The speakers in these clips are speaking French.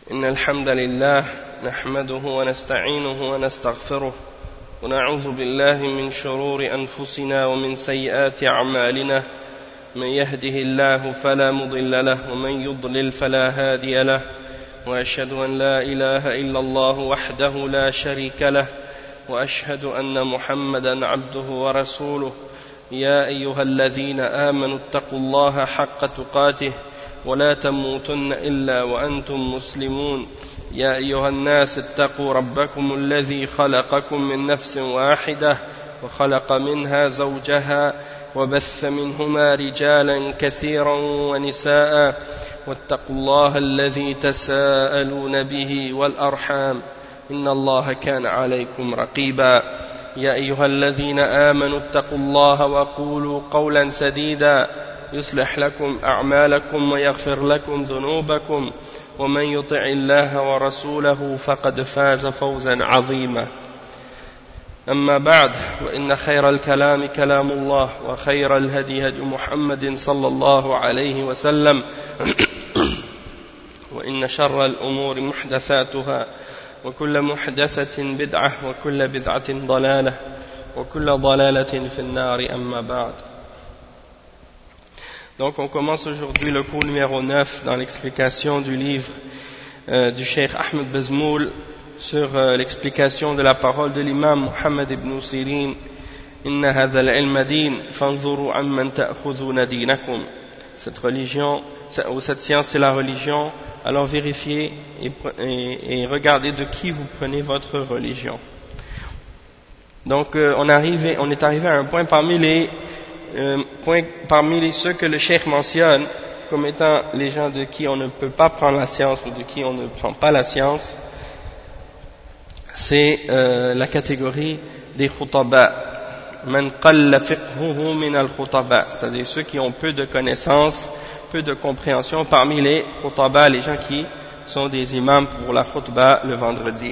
إن الحمد لله نحمده ونستعينه ونستغفره ونعوذ بالله من شرور أنفسنا ومن سيئات أعمالنا من يهده الله فلا مضل له ومن يضلل فلا هادي له وأشهد أن لا إله إلا الله وحده لا شريك له وأشهد أن محمدا عبده ورسوله يا أيها الذين آمنوا اتقوا الله حق تقاته ولا تموتن إلا وأنتم مسلمون يا أيها الناس اتقوا ربكم الذي خلقكم من نفس واحدة وخلق منها زوجها وبث منهما رجالا كثيرا ونساء واتقوا الله الذي تساءلون به والأرحام إن الله كان عليكم رقيبا يا أيها الذين آمنوا اتقوا الله وقولوا قولا سديدا يصلح لكم أعمالكم ويغفر لكم ذنوبكم ومن يطع الله ورسوله فقد فاز فوزا عظيما أما بعد وإن خير الكلام كلام الله وخير الهدي هدي محمد صلى الله عليه وسلم وإن شر الأمور محدثاتها وكل محدثة بدعة وكل بدعة ضلالة وكل ضلالة في النار أما بعد. Donc on commence aujourd'hui le cours numéro 9 dans l'explication du livre du Cheikh Ahmed Bazmoul sur l'explication de la parole de l'imam Muhammad ibn Sirin Inna hadha al-ilma din fanzuru amman ta'khudhuna dinakum. Cette religion ou cette science c'est la religion, alors vérifiez et regardez de qui vous prenez votre religion. Donc on est arrivé à un point parmi ceux que le cheikh mentionne comme étant les gens de qui on ne peut pas prendre la science ou de qui on ne prend pas la science, c'est la catégorie des khutaba, man qalla fiqhuhu min al-khutaba, c'est-à-dire ceux qui ont peu de connaissances, peu de compréhension parmi les khutaba, les gens qui sont des imams pour la khutba le vendredi.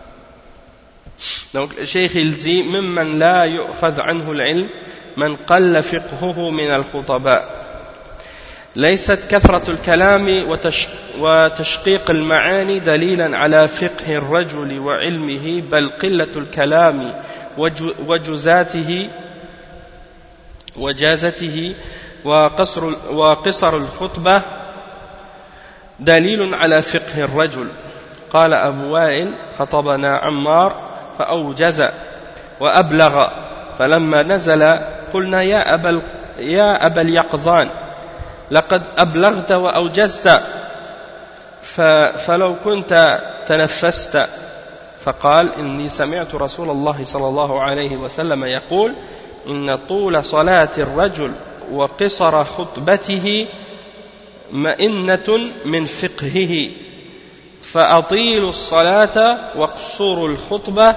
Donc le cheikh il dit mimman la yu'khadh anhu al-ilm من قل فقهه من الخطباء ليست كثرة الكلام وتشقيق المعاني دليلا على فقه الرجل وعلمه بل قلة الكلام وجازته وقصر الخطبة دليل على فقه الرجل. قال أبو وائل خطبنا عمار فأوجز وأبلغ فلما نزل قلنا يا أبا اليقظان لقد أبلغت وأوجزت فلو كنت تنفست فقال إني سمعت رسول الله صلى الله عليه وسلم يقول إن طول صلاة الرجل وقصر خطبته مئنة من فقهه فأطيلوا الصلاة واقصروا الخطبة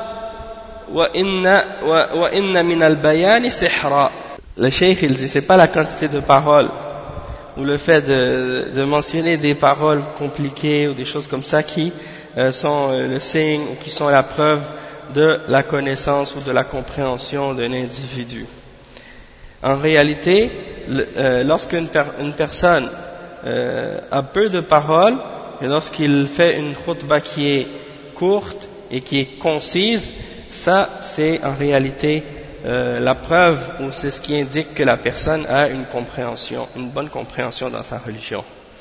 وَإِنَّ مِنَ الْبَيَانِ سِحْرًا. Le cheikh il dit c'est pas la quantité de paroles ou le fait de mentionner des paroles compliquées ou des choses comme ça qui sont le signe ou qui sont la preuve de la connaissance ou de la compréhension d'un individu. En réalité, lorsqu'une personne a peu de paroles et lorsqu'il fait une khutbah qui est courte et qui est concise, ça c'est en réalité la preuve ou c'est ce qui indique que la personne a une compréhension, une bonne compréhension dans sa religion.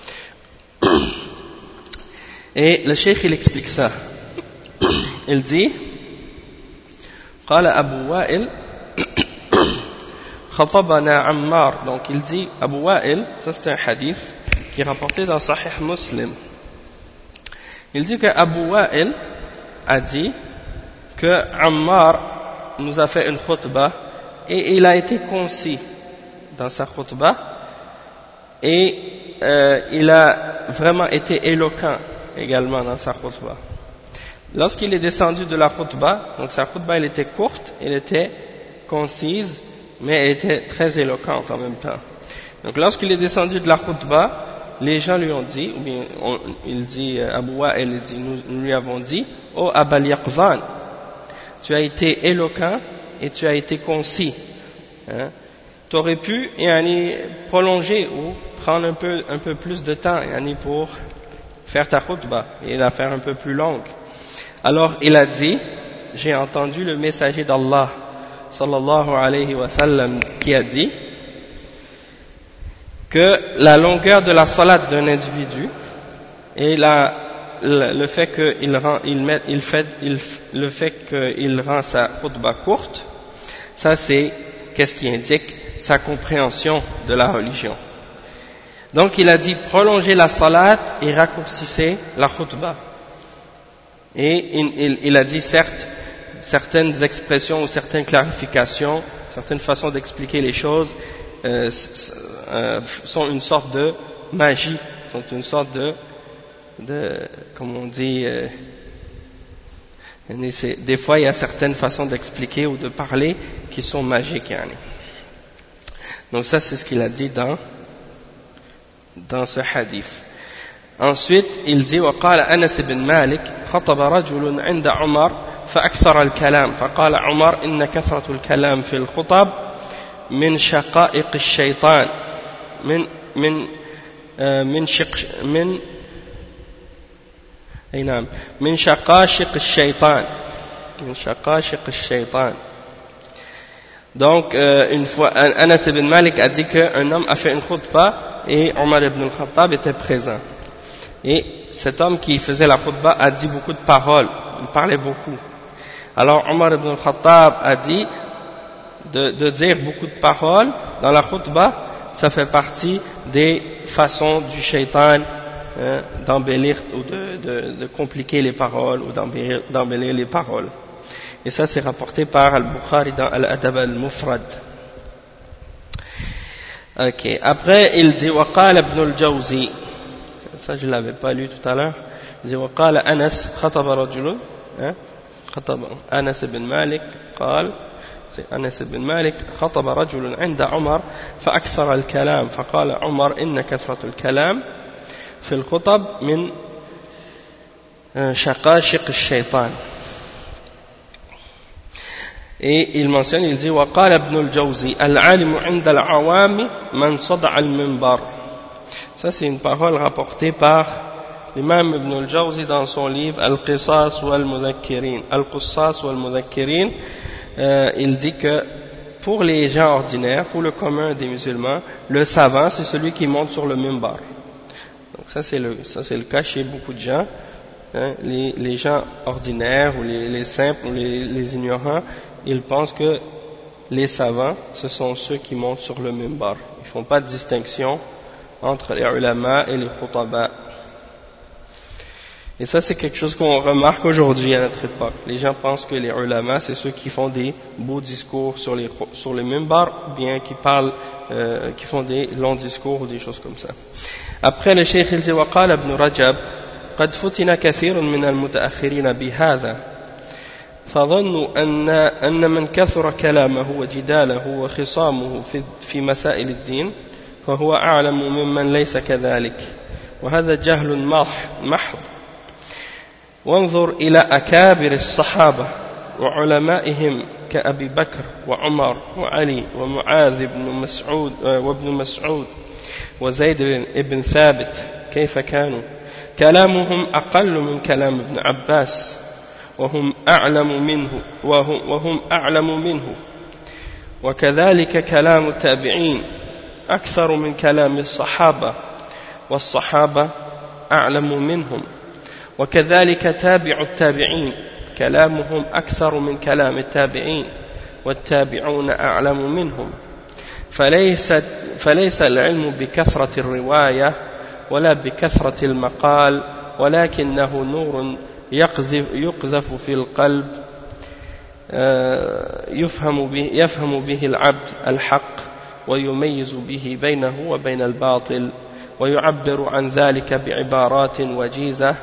Et le cheikh il explique ça. Il dit قال أبو وائل خطبنا عمار. Donc il dit Abu Wa'il, ça c'est un hadith qui est rapporté dans Sahih Muslim. Il dit que Abu Wa'il a dit que Ammar nous a fait une khutbah et il a été concis dans sa khutbah et il a vraiment été éloquent également dans sa khutbah. Lorsqu'il est descendu de la khutbah, donc sa khutbah elle était courte, elle était concise, mais elle était très éloquente en même temps. Donc lorsqu'il est descendu de la khutbah, les gens lui ont dit, ou bien il dit Abu Wa'il, nous lui avons dit, oh Abal Yaqzan, tu as été éloquent et tu as été concis. Hein? Tu aurais pu prolonger ou prendre un peu plus de temps pour faire ta khutbah et la faire un peu plus longue. Alors il a dit, j'ai entendu le messager d'Allah sallallahu alayhi wa sallam qui a dit que la longueur de la salat d'un individu et le fait qu'il rend sa khutbah courte, ça c'est qu'est-ce qui indique sa compréhension de la religion. Donc il a dit prolongez la salat et raccourcissez la khutbah. Et il a dit certes, certaines expressions ou certaines clarifications, certaines façons d'expliquer les choses sont une sorte de magie, sont une sorte de comme on dit, des fois il y a certaines façons d'expliquer ou de parler qui sont magiques. Donc ça c'est ce qu'il a dit dans ce hadith. Ensuite il dit وقال أنس بن مالك خطب رجل عند عمر فأكثر الكلام فقال عمر إن كثرة الكلام في الخطب من شقائق الشيطان من شقاشق الشيطان. Donc une fois Anas ibn Malik a dit qu'un homme a fait une khutbah et Omar ibn al-Khattab était présent. Et cet homme qui faisait la khutbah a dit beaucoup de paroles, il parlait beaucoup. Alors Omar ibn al-Khattab a dit de dire beaucoup de paroles dans la khutbah, ça fait partie des façons du shaitan d'embellir ou de compliquer les paroles ou d'embellir les paroles. Et ça c'est rapporté par Al-Bukhari dans Al-Adab Al-Mufrad. Ok. Après il dit وقال ابن الجوزي, ça je l'avais pas lu tout à l'heure, il dit وقال أنس خطب رجل, خطب أنس بن مالك قال أنس بن مالك خطب رجل عند عمر فأكثر الكلام فقال عمر إن كثرة الكلام في الخطب من شقاشق الشيطان. Et il mentionne, il dit وقال ابن الجوزي العالم عند العوام من صدع المنبر. Ça c'est une parole rapportée par l'imam Ibn al-Jawzi dans son livre Al-Qisas wal-Mudhakkirin. Al-Qisas wal-Mudhakkirin, il dit que pour les gens ordinaires, pour le commun des musulmans, le savant c'est celui qui monte sur le minbar. Donc ça c'est le cas chez beaucoup de gens. Les gens ordinaires ou les simples ou les ignorants, ils pensent que les savants ce sont ceux qui montent sur le minbar. Ils ne font pas de distinction entre les ulama et les khutaba. Et ça c'est quelque chose qu'on remarque aujourd'hui à notre époque. Les gens pensent que les ulama c'est ceux qui font des beaux discours sur les minbar, bien qui parlent, qui font des longs discours ou des choses comme ça. Après le cheikh il dit وقال ابن رجب قد فتن كثير من المتأخرين بهذا فظنوا أن من كثر كلامه وجداله وخصامه في مسائل الدين فهو أعلم ممن ليس كذلك وهذا جهل محض. وانظر إلى أكابر الصحابة وعلمائهم كأبي بكر وعمر وعلي ومعاذ وابن مسعود وزيد بن ثابت كيف كانوا كلامهم أقل من كلام ابن عباس وهم أعلم منه وكذلك كلام التابعين أكثر من كلام الصحابة والصحابة أعلم منهم وكذلك تابع التابعين كلامهم أكثر من كلام التابعين والتابعون أعلم منهم فليس العلم بكثرة الرواية ولا بكثرة المقال ولكنه نور يقذف في القلب يفهم به العبد الحق ويميز به بينه وبين الباطل ويعبر عن ذلك بعبارات وجيزة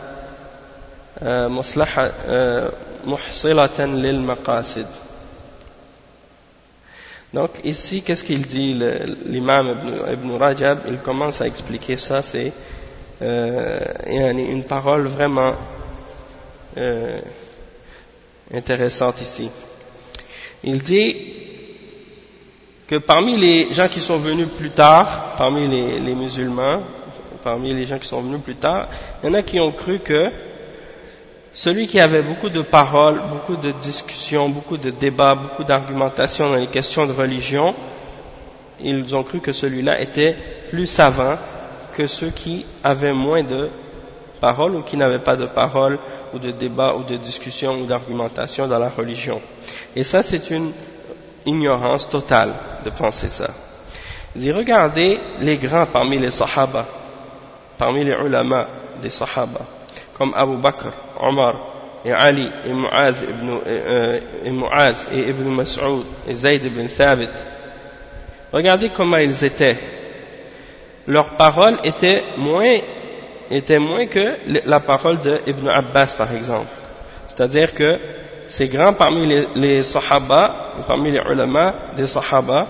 محصلة للمقاصد. Donc ici, qu'est-ce qu'il dit l'imam Ibn Rajab? Il commence à expliquer ça, c'est une parole vraiment intéressante ici. Il dit que parmi les gens qui sont venus plus tard, parmi les musulmans, parmi les gens qui sont venus plus tard, il y en a qui ont cru que celui qui avait beaucoup de paroles, beaucoup de discussions, beaucoup de débats, beaucoup d'argumentation dans les questions de religion, ils ont cru que celui-là était plus savant que ceux qui avaient moins de paroles ou qui n'avaient pas de paroles ou de débats ou de discussions ou d'argumentation dans la religion. Et ça, c'est une ignorance totale de penser ça. Il dit, regardez les grands parmi les sahaba, parmi les ulama des sahaba, comme Abu Bakr, Omar, et Ali, et Mu'az, et Ibn Mas'ud, et Zayd ibn Thabit. Regardez comment ils étaient. Leurs paroles étaient moins que la parole d'Ibn Abbas, par exemple. C'est-à-dire que ces grands parmi les sahaba, parmi les ulama des sahaba,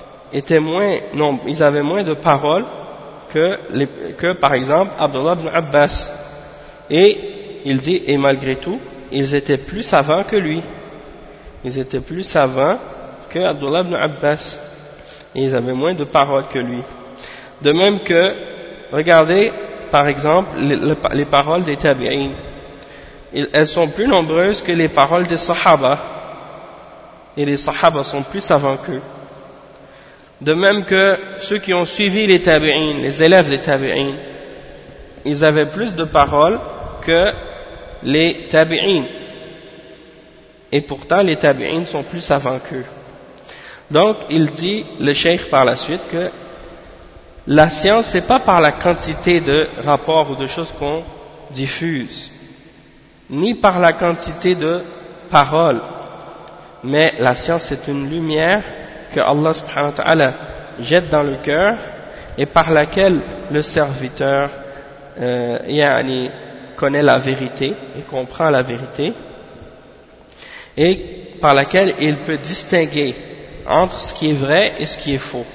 ils avaient moins de paroles que par exemple Abdullah ibn Abbas. Et il dit, et malgré tout, ils étaient plus savants que lui. Ils étaient plus savants que Abdullah ibn Abbas. Et ils avaient moins de paroles que lui. De même que, regardez, par exemple, les paroles des tabi'in. Elles sont plus nombreuses que les paroles des sahaba. Et les sahaba sont plus savants qu'eux. De même que ceux qui ont suivi les tabi'in, les élèves des tabi'in, ils avaient plus de paroles que les tabi'in. Et pourtant, les tabi'in sont plus savants qu'eux. Donc, il dit, le cheikh par la suite, que la science, c'est pas par la quantité de rapports ou de choses qu'on diffuse, ni par la quantité de paroles, mais la science, c'est une lumière que Allah subhanahu wa ta'ala jette dans le cœur et par laquelle le serviteur connaît la vérité et comprend la vérité et par laquelle il peut distinguer entre ce qui est vrai et ce qui est faux.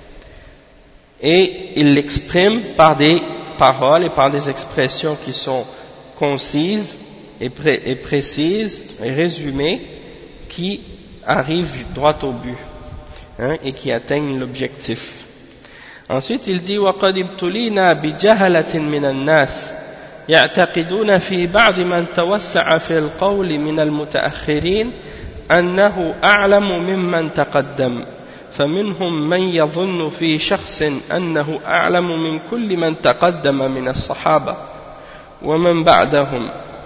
Et il l'exprime par des paroles et par des expressions qui sont concises et précises et résumées, qui arrivent droit au but, et qui atteignent l'objectif. Ensuite il dit وَقَدْ ابْتُلِينَا بِجَهَلَةٍ مِنَ النَّاسِ يعتقدون في بعض من توسع في القول من المتأخرين أنه أعلم ممن تقدم فمنهم من يظن في شخص أنه أعلم من كل من تقدم من الصحابة ومن بعدهم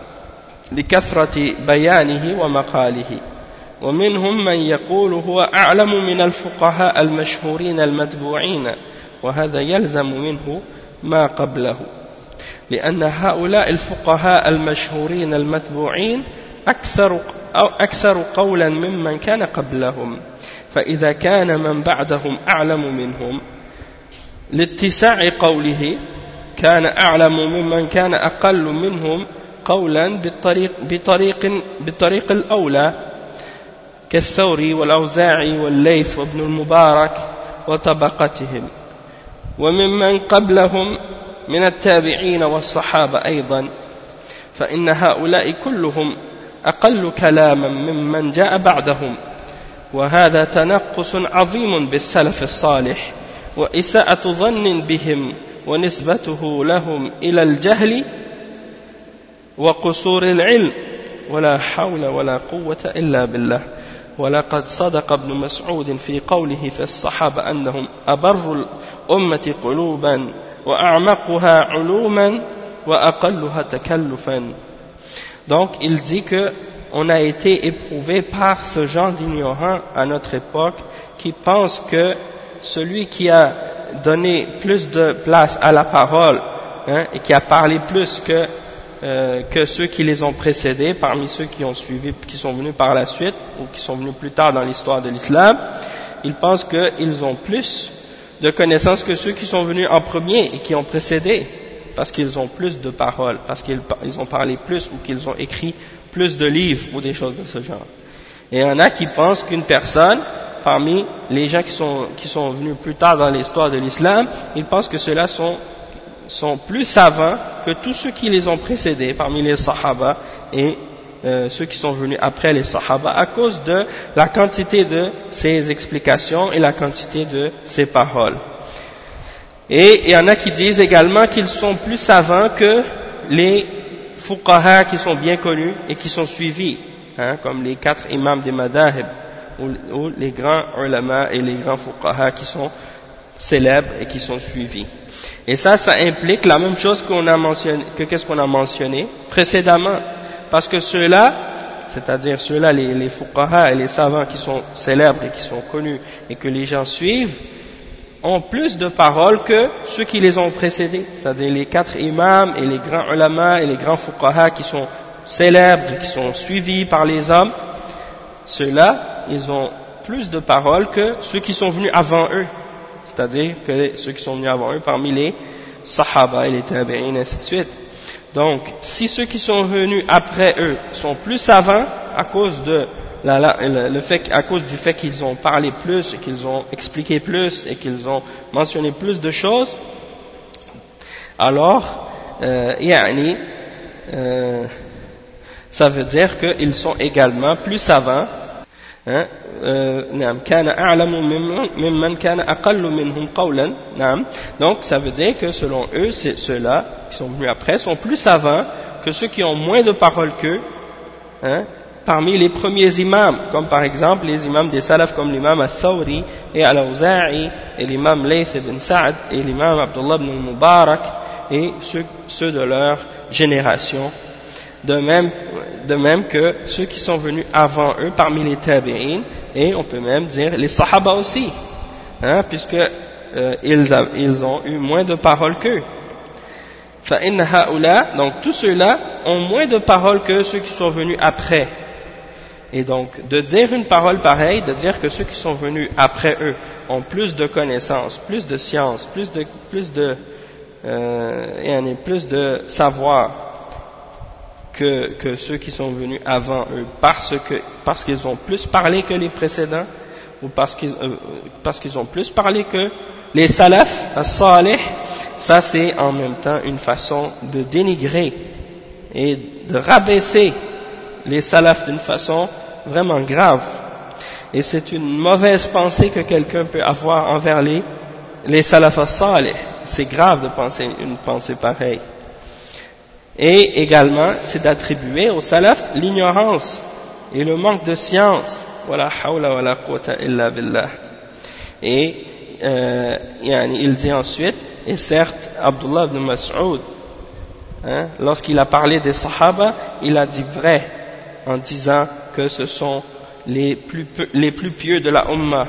لكثرة بيانه ومقاله ومنهم من يقول هو أعلم من الفقهاء المشهورين المتبوعين وهذا يلزم منه ما قبله لأن هؤلاء الفقهاء المشهورين المتبوعين أكثر قولا ممن كان قبلهم فإذا كان من بعدهم أعلم منهم لاتساع قوله كان أعلم ممن كان أقل منهم قولا بالطريق الأولى كالثوري والأوزاعي والليث وابن المبارك وطبقتهم وممن قبلهم من التابعين والصحابة أيضا فإن هؤلاء كلهم أقل كلاما ممن جاء بعدهم وهذا تنقص عظيم بالسلف الصالح وإساءة ظن بهم ونسبته لهم إلى الجهل وقصور العلم ولا حول ولا قوة إلا بالله ولقد صدق ابن مسعود في قوله في الصحابة أنهم أبر الأمة قلوبا وأعمقها علوما وأقلها تكلفا. Donc il dit que on a été éprouvé par ce genre d'ignorants à notre époque qui pensent que celui qui a donné plus de place à la parole et qui a parlé plus que ceux qui les ont précédés, parmi ceux qui ont suivi, qui sont venus par la suite ou qui sont venus plus tard dans l'histoire de l'islam, ils pensent qu'ils ont plus de connaissances que ceux qui sont venus en premier et qui ont précédé, parce qu'ils ont plus de paroles, parce qu'ils ont parlé plus ou qu'ils ont écrit plus de livres ou des choses de ce genre. Et il y en a qui pensent qu'une personne, parmi les gens qui sont venus plus tard dans l'histoire de l'islam, ils pensent que ceux-là sont plus savants que tous ceux qui les ont précédés, parmi les sahaba et ceux qui sont venus après les sahaba, à cause de la quantité de ces explications et la quantité de ces paroles. Et il y en a qui disent également qu'ils sont plus savants que les fuqaha qui sont bien connus et qui sont suivis, comme les 4 imams des madahib, ou les grands ulama et les grands fuqaha qui sont célèbres et qui sont suivis. Et ça implique la même chose qu'est-ce qu'on a mentionné précédemment, parce que ceux-là, c'est-à-dire ceux-là, les fuqaha et les savants qui sont célèbres et qui sont connus et que les gens suivent, ont plus de paroles que ceux qui les ont précédés, c'est-à-dire les 4 imams et les grands ulama et les grands fuqaha qui sont célèbres et qui sont suivis par les hommes. Ceux-là, ils ont plus de paroles que ceux qui sont venus avant eux, c'est-à-dire que ceux qui sont venus avant eux parmi les sahaba et les tabi'in et ainsi de suite. Donc, si ceux qui sont venus après eux sont plus savants à cause de à cause du fait qu'ils ont parlé plus et qu'ils ont expliqué plus et qu'ils ont mentionné plus de choses, alors ça veut dire qu'ils sont également plus savants. Donc ça veut dire que selon eux, ceux-là qui sont venus après sont plus savants que ceux qui ont moins de paroles qu'eux, parmi les premiers imams, comme par exemple les imams des salaf comme l'imam al-Thawri et al-Awza'i et l'imam Layth ibn Sa'd et l'imam Abdullah ibn al-Mubarak et ceux de leur génération, de même que ceux qui sont venus avant eux parmi les tabi'in, et on peut même dire les sahaba aussi, puisque ils ont eu moins de paroles qu'eux. Donc tous ceux-là ont moins de paroles que ceux qui sont venus après. Et donc, de dire une parole pareille, de dire que ceux qui sont venus après eux ont plus de connaissances, plus de science, plus de savoir que ceux qui sont venus avant eux, parce qu'ils ont plus parlé que les précédents, ou parce qu'ils ont plus parlé que les salaf, as-salih, ça c'est en même temps une façon de dénigrer et de rabaisser les salafs d'une façon vraiment grave. Et c'est une mauvaise pensée que quelqu'un peut avoir envers les salafs as-salih. C'est grave de penser une pensée pareille. Et également, c'est d'attribuer aux salafs l'ignorance et le manque de science. Wala hawla wala quwwata illa billah. Et il dit ensuite, et certes, Abdullah ibn Mas'ud, lorsqu'il a parlé des sahaba, il a dit vrai en disant que ce sont les plus pieux de la Ummah.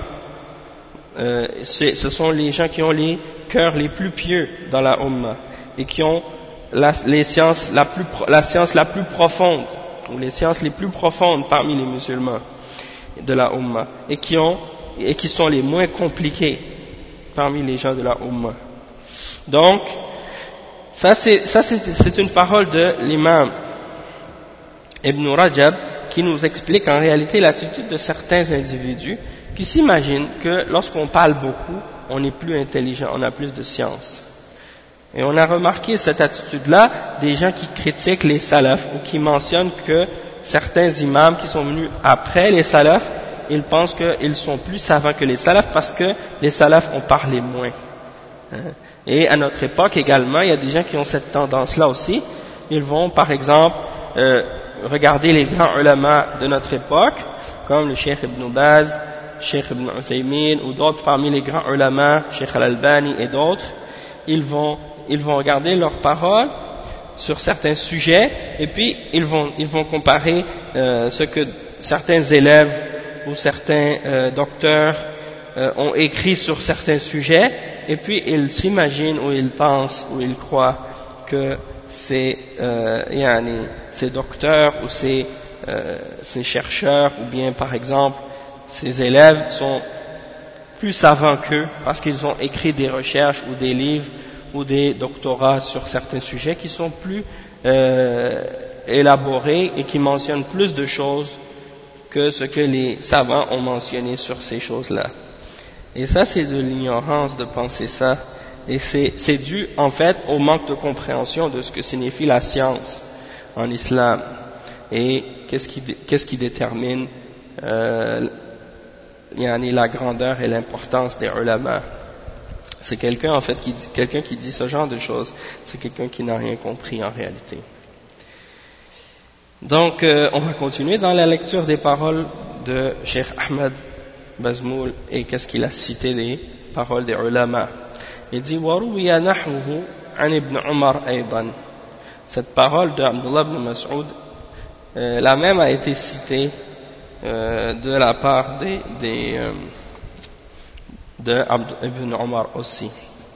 Ce sont les gens qui ont les cœurs les plus pieux dans la Ummah et qui ont la science la plus profonde, ou les sciences les plus profondes parmi les musulmans de la Ummah, et qui sont les moins compliqués parmi les gens de la Ummah. Donc, ça c'est une parole de l'imam Ibn Rajab qui nous explique en réalité l'attitude de certains individus qui s'imaginent que lorsqu'on parle beaucoup, on est plus intelligent, on a plus de science. Et on a remarqué cette attitude-là des gens qui critiquent les salafs ou qui mentionnent que certains imams qui sont venus après les salafs, ils pensent qu'ils sont plus savants que les salafs parce que les salafs ont parlé moins. Et à notre époque également, il y a des gens qui ont cette tendance-là aussi. Ils vont par exemple regarder les grands ulama de notre époque, comme le Cheikh Ibn Baz, Cheikh Ibn Uthaymin ou d'autres parmi les grands ulama, Cheikh Al-Albani et d'autres. Ils vont regarder leurs paroles sur certains sujets et puis ils vont comparer ce que certains élèves ou certains docteurs ont écrit sur certains sujets, et puis ils s'imaginent ou ils pensent ou ils croient que ces docteurs ou ces chercheurs ou bien par exemple ces élèves sont plus savants qu'eux parce qu'ils ont écrit des recherches ou des livres ou des doctorats sur certains sujets qui sont plus élaborés et qui mentionnent plus de choses que ce que les savants ont mentionné sur ces choses-là. Et ça, c'est de l'ignorance de penser ça. Et c'est dû, en fait, au manque de compréhension de ce que signifie la science en islam. Et qu'est-ce qui détermine la grandeur et l'importance des ulama. C'est quelqu'un en fait quelqu'un qui dit ce genre de choses, c'est quelqu'un qui n'a rien compris en réalité. Donc on va continuer dans la lecture des paroles de Cheikh Ahmed Bazmoul et qu'est-ce qu'il a cité les paroles des ulama. Il dit وَرُوِيَ نَحْوُهُ عَنْ ibn Umar أيضا. Cette parole de Abdullah ibn Mas'ud, la même a été citée de la part de Ibn Umar aussi.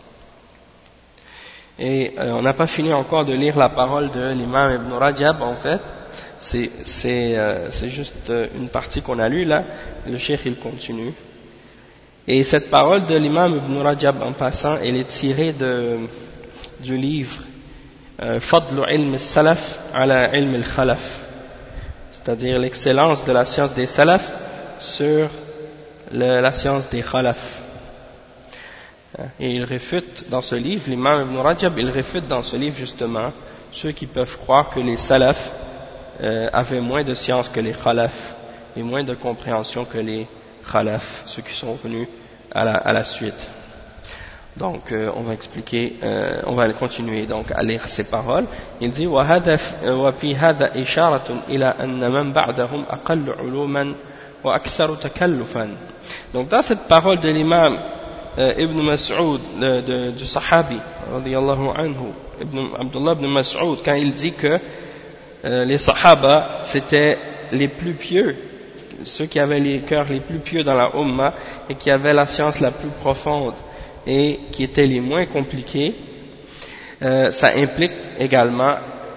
Et on n'a pas fini encore de lire la parole de l'imam Ibn Rajab en fait. C'est juste une partie qu'on a lue là. Le cheikh il continue. Et cette parole de l'imam Ibn Rajab en passant, elle est tirée du livre Fadlu ilm al-salaf ala ilm al-khalaf, c'est-à-dire l'excellence de la science des salaf sur la science des khalaf. Et il réfute dans ce livre, l'imam Ibn Rajab, il réfute dans ce livre justement ceux qui peuvent croire que les salaf avaient moins de science que les khalaf et moins de compréhension que les khalaf, ceux qui sont venus à la suite. Donc on va expliquer, on va continuer donc à lire ces paroles. Il dit وفي هذا إشارة إلى أن من بعدهم أقل علوما وأكثر تكلفا. Donc dans cette parole de l'imam Ibn Mas'ud du Sahabi radiyallahu anhu, Abdullah ibn Mas'ud, quand il dit que les Sahaba c'était les plus pieux, ceux qui avaient les cœurs les plus pieux dans la Ummah et qui avaient la science la plus profonde et qui étaient les moins compliqués, ça implique également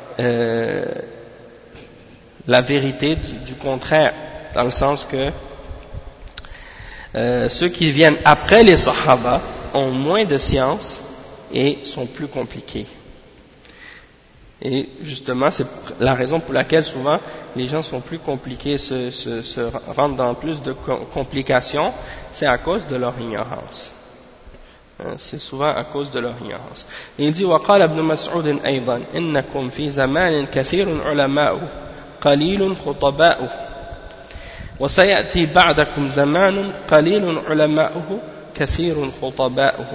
la vérité du contraire, dans le sens que ceux qui viennent après les Sahaba ont moins de science et sont plus compliqués. Et justement, c'est la raison pour laquelle souvent les gens sont plus compliqués, se rendent dans plus de complications, c'est à cause de leur ignorance. C'est souvent à cause de leur ignorance. Et il dit وقال ابن مسعود أيضا إنكم في زمان كثير علماء قليل خطباء وسيأتي بعدكم زمان قليل علماؤه كثير خطباؤه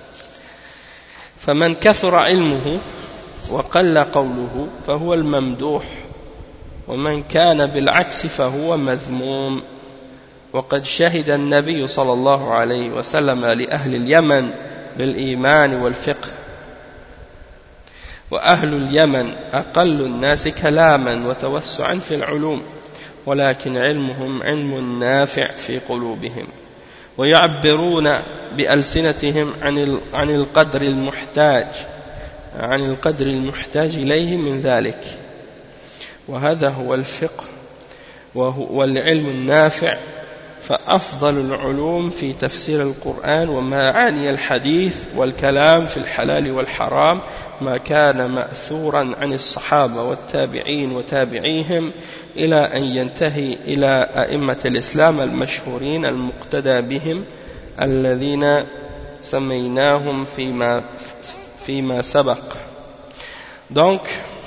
فمن كثر علمه وقل قوله فهو الممدوح ومن كان بالعكس فهو مذموم وقد شهد النبي صلى الله عليه وسلم لأهل اليمن بالإيمان والفقه وأهل اليمن أقل الناس كلاما وتوسعا في العلوم ولكن علمهم علم نافع في قلوبهم ويعبرون بألسنتهم عن القدر المحتاج إليه من ذلك وهذا هو الفقه والعلم النافع فأفضل العلوم في تفسير القرآن ومعاني الحديث والكلام في الحلال والحرام ما كان مأثورا عن الصحابة والتابعين وتابعيهم إلى أن ينتهي إلى أئمة الإسلام المشهورين المقتدى بهم الذين سميناهم فيما سبق. Donc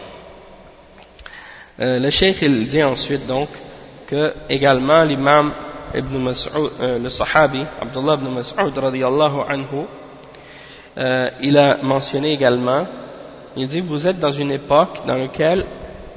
le cheikh il dit ensuite donc que également l'imam Ibn Mas'ud, le sahabi Abdullah ibn Mas'ud radiyallahu anhu, il a mentionné également, il dit vous êtes dans une époque dans laquelle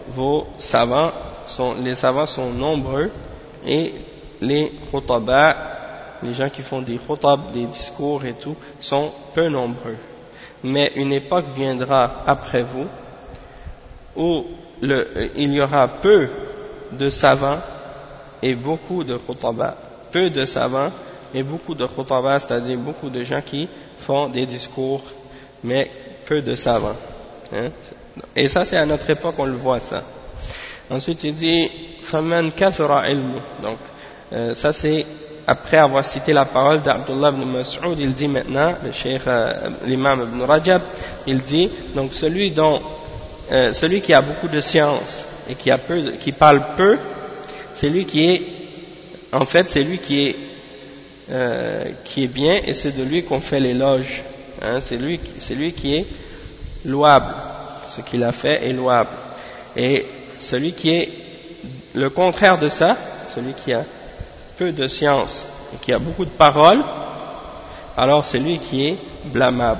les savants sont nombreux et les khutaba, les gens qui font des khutab, des discours et tout, sont peu nombreux. Mais une époque viendra après vous où il y aura peu de savants et beaucoup de khutaba. Peu de savants et beaucoup de khutaba, c'est-à-dire beaucoup de gens qui font des discours, mais peu de savants. Hein? Et ça, c'est à notre époque, on le voit ça. Ensuite, il dit فَمَنْ كَثُرَ عِلْمُهُ. Donc, ça c'est après avoir cité la parole d'Abdullah ibn Mas'ud, il dit maintenant, le cheikh, l'imam Ibn Rajab, il dit, donc celui qui a beaucoup de science et qui parle peu, c'est lui qui est, en fait, c'est lui qui est bien et c'est de lui qu'on fait l'éloge. Hein, c'est lui qui est louable. Ce qu'il a fait est louable. Et celui qui est le contraire de ça, celui qui a peu de science et qui a beaucoup de paroles, alors c'est lui qui est blâmable.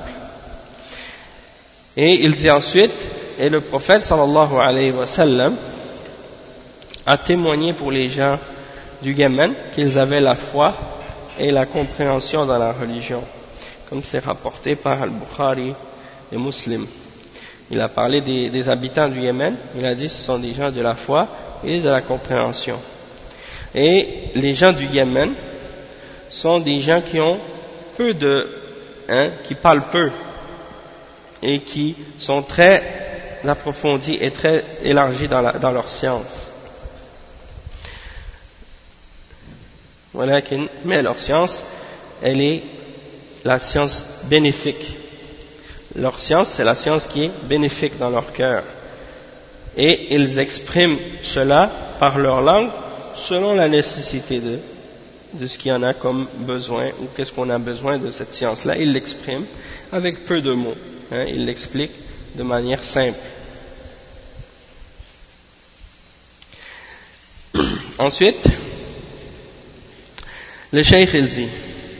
Et il dit ensuite, et le prophète sallallahu alayhi wa sallam a témoigné pour les gens du Yémen qu'ils avaient la foi et la compréhension dans la religion, comme c'est rapporté par Al-Bukhari et Muslim. Il a parlé des habitants du Yémen, il a dit ce sont des gens de la foi et de la compréhension. Et les gens du Yémen sont des gens qui ont peu qui parlent peu et qui sont très approfondis et très élargis dans leur science. Mais leur science, elle est la science bénéfique. Leur science, c'est la science qui est bénéfique dans leur cœur. Et ils expriment cela par leur langue selon la nécessité de ce qu'il y en a comme besoin, ou qu'est-ce qu'on a besoin de cette science-là. Ils l'expriment avec peu de mots. Ils l'expliquent de manière simple. Ensuite, le cheikh il dit,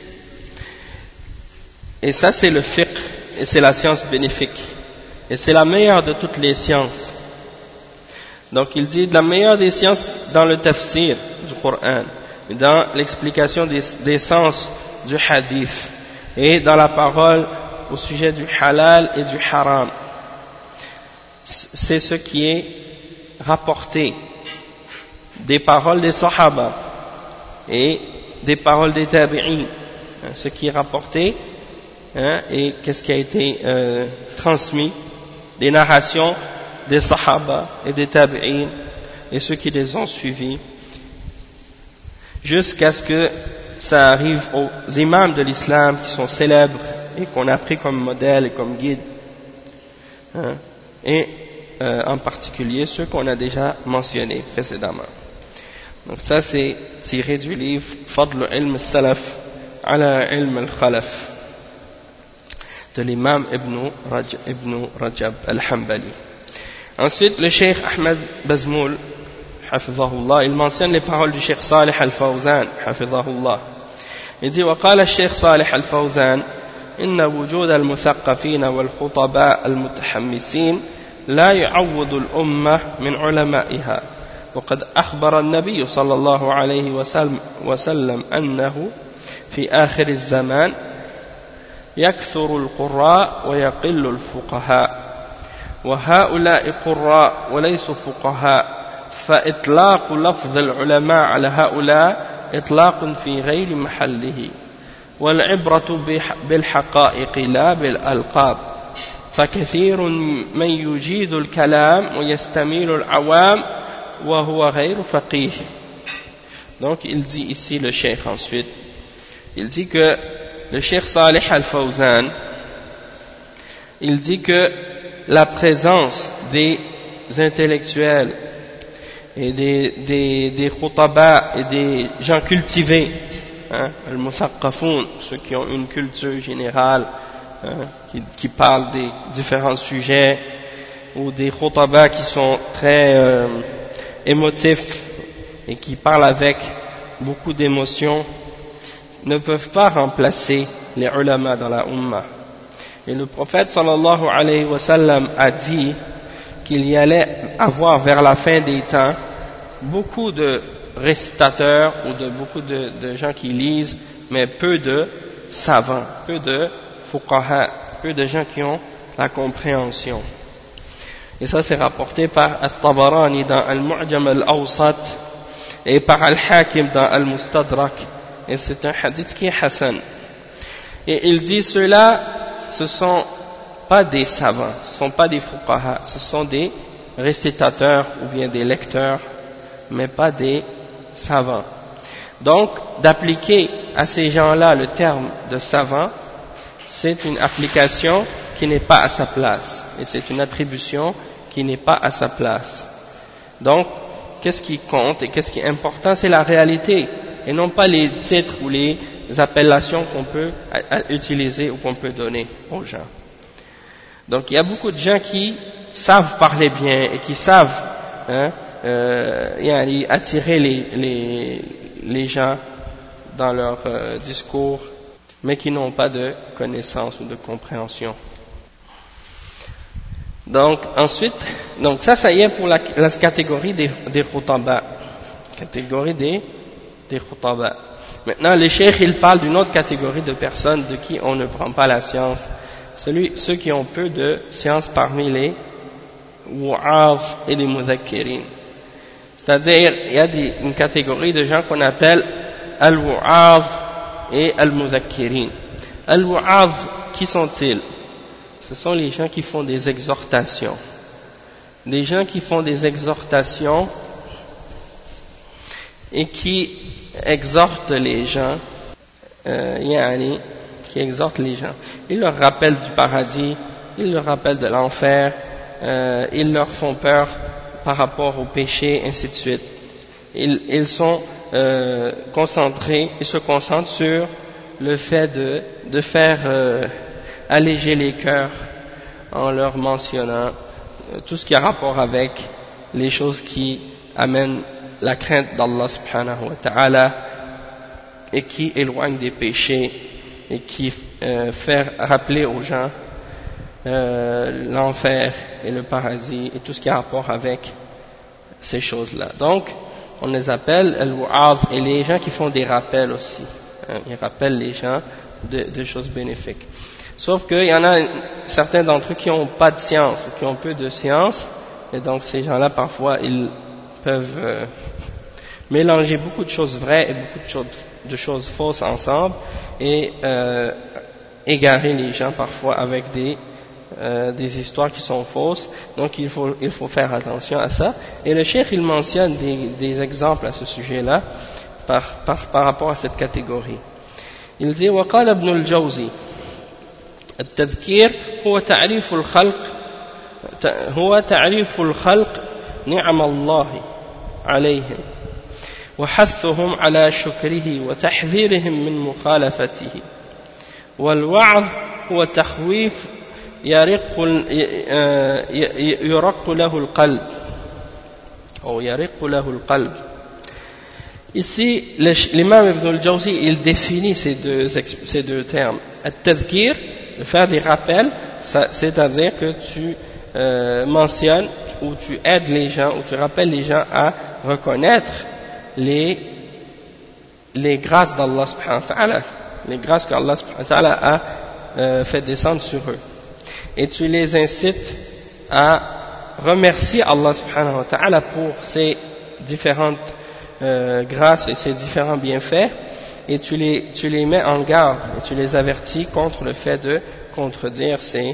et ça c'est le fiqh, et c'est la science bénéfique, et c'est la meilleure de toutes les sciences. Donc il dit la meilleure des sciences dans le tafsir du Coran, dans l'explication des sens du hadith, et dans la parole au sujet du halal et du haram. C'est ce qui est rapporté des paroles des sahaba et des paroles des tabi'in, ce qui est rapporté et qu'est-ce qui a été transmis des narrations des sahaba et des tabi'in et ceux qui les ont suivis jusqu'à ce que ça arrive aux imams de l'islam qui sont célèbres et qu'on a pris comme modèle et comme guide, et en particulier ceux qu'on a déjà mentionnés précédemment. Donc ça c'est tiré du livre Fadl ilm al-Salaf ala ilm al-Khalaf de l'imam Ibn Rajab al-Hanbali. Ensuite le Cheikh Ahmed Bazmoul hafidhahullah, il mentionne les paroles du Cheikh Salih al-Fawzan hafidhahullah. Il dit وقال الشيخ صالح الفوزان إن وجود المثقفين والخطباء المتحمسين لا يعوض الأمة من علمائها، وقد أخبر النبي صلى الله عليه وسلم أنه في آخر الزمان يكثر القراء ويقل الفقهاء، وهؤلاء قراء وليسوا فقهاء، فإطلاق لفظ العلماء على هؤلاء إطلاق في غير محله، والعبرة بالحقائق لا بالألقاب، فكثير من يجيد الكلام ويستميل العوام وهو غير فقيه. Donc il dit ici le cheikh ensuite, il dit que le cheikh Salih al-Fawzan, il dit que la présence des intellectuels et des khutaba et des gens cultivés, al-muthaqqafoun, ceux qui ont une culture générale, qui parlent des différents sujets, ou des khutaba qui sont très émotifs et qui parlent avec beaucoup d'émotion, ne peuvent pas remplacer les ulama dans la ummah. Et le prophète sallallahu alayhi wa sallam a dit qu'il y allait avoir vers la fin des temps beaucoup de récitateurs ou de beaucoup de gens qui lisent, mais peu de savants, peu de fuqaha, peu de gens qui ont la compréhension. Et ça c'est rapporté par At-Tabarani dans Al-Mu'jam Al-Awsat et par Al-Hakim dans Al-Mustadrak, et c'est un hadith qui est Hassan. Et il dit ceux-là, ce sont pas des savants, ce sont pas des fuqaha, ce sont des récitateurs ou bien des lecteurs, mais pas des savants. Donc, d'appliquer à ces gens-là le terme de savant, c'est une application qui n'est pas à sa place, et c'est une attribution qui n'est pas à sa place. Donc, qu'est-ce qui compte et qu'est-ce qui est important, c'est la réalité, et non pas les titres ou les appellations qu'on peut utiliser ou qu'on peut donner aux gens. Donc, il y a beaucoup de gens qui savent parler bien et qui savent attirer les gens dans leur discours mais qui n'ont pas de connaissance ou de compréhension. Donc ensuite, donc ça y est pour la catégorie des khutaba, catégorie des khutaba. Maintenant, les cheikhs, ils parlent d'une autre catégorie de personnes de qui on ne prend pas la science, ceux qui ont peu de science parmi les wa'az et les mudhakkirin. C'est-à-dire, il y a une catégorie de gens qu'on appelle al-wa'az et al-mudhakkirin. Al-wa'az, qui sont-ils? Ce sont les gens qui font des exhortations. Les gens qui font des exhortations et qui exhortent les gens, qui exhortent les gens. Ils leur rappellent du paradis, ils leur rappellent de l'enfer, ils leur font peur par rapport au péché, ainsi de suite. Ils sont concentrés, ils se concentrent sur le fait de faire alléger les cœurs en leur mentionnant tout ce qui a rapport avec les choses qui amènent la crainte d'Allah subhanahu wa ta'ala et qui éloignent des péchés et qui fait rappeler aux gens l'enfer et le paradis et tout ce qui a rapport avec ces choses-là. Donc, on les appelle al-wa'az et les gens qui font des rappels aussi. Ils rappellent les gens de choses bénéfiques. Sauf qu'il y en a certains d'entre eux qui n'ont pas de science ou qui ont peu de science, et donc ces gens-là parfois ils peuvent mélanger beaucoup de choses vraies et beaucoup de choses fausses ensemble et égarer les gens parfois avec des histoires qui sont fausses. Donc il faut faire attention à ça. Et le cheikh il mentionne des exemples à ce sujet-là par rapport à cette catégorie. Il dit وقال ابن الجوزي التذكير هو تعريف الخلق نعم الله عليهم وحثهم على شكره وتحذيرهم من مخالفته والوعظ هو تخويف يرق له القلب أو يرق له القلب. Ici, l'imam Ibn al-Jawzi, il définit ces deux termes. At-tadhkir, de faire des rappels, c'est-à-dire que tu mentionnes ou tu aides les gens ou tu rappelles les gens à reconnaître les grâces d'Allah subhanahu wa ta'ala, les grâces qu'Allah subhanahu wa ta'ala a fait descendre sur eux. Et tu les incites à remercier Allah subhanahu wa ta'ala pour ces différentes grâces et ces différents bienfaits, et tu les mets en garde et tu les avertis contre le fait de contredire ces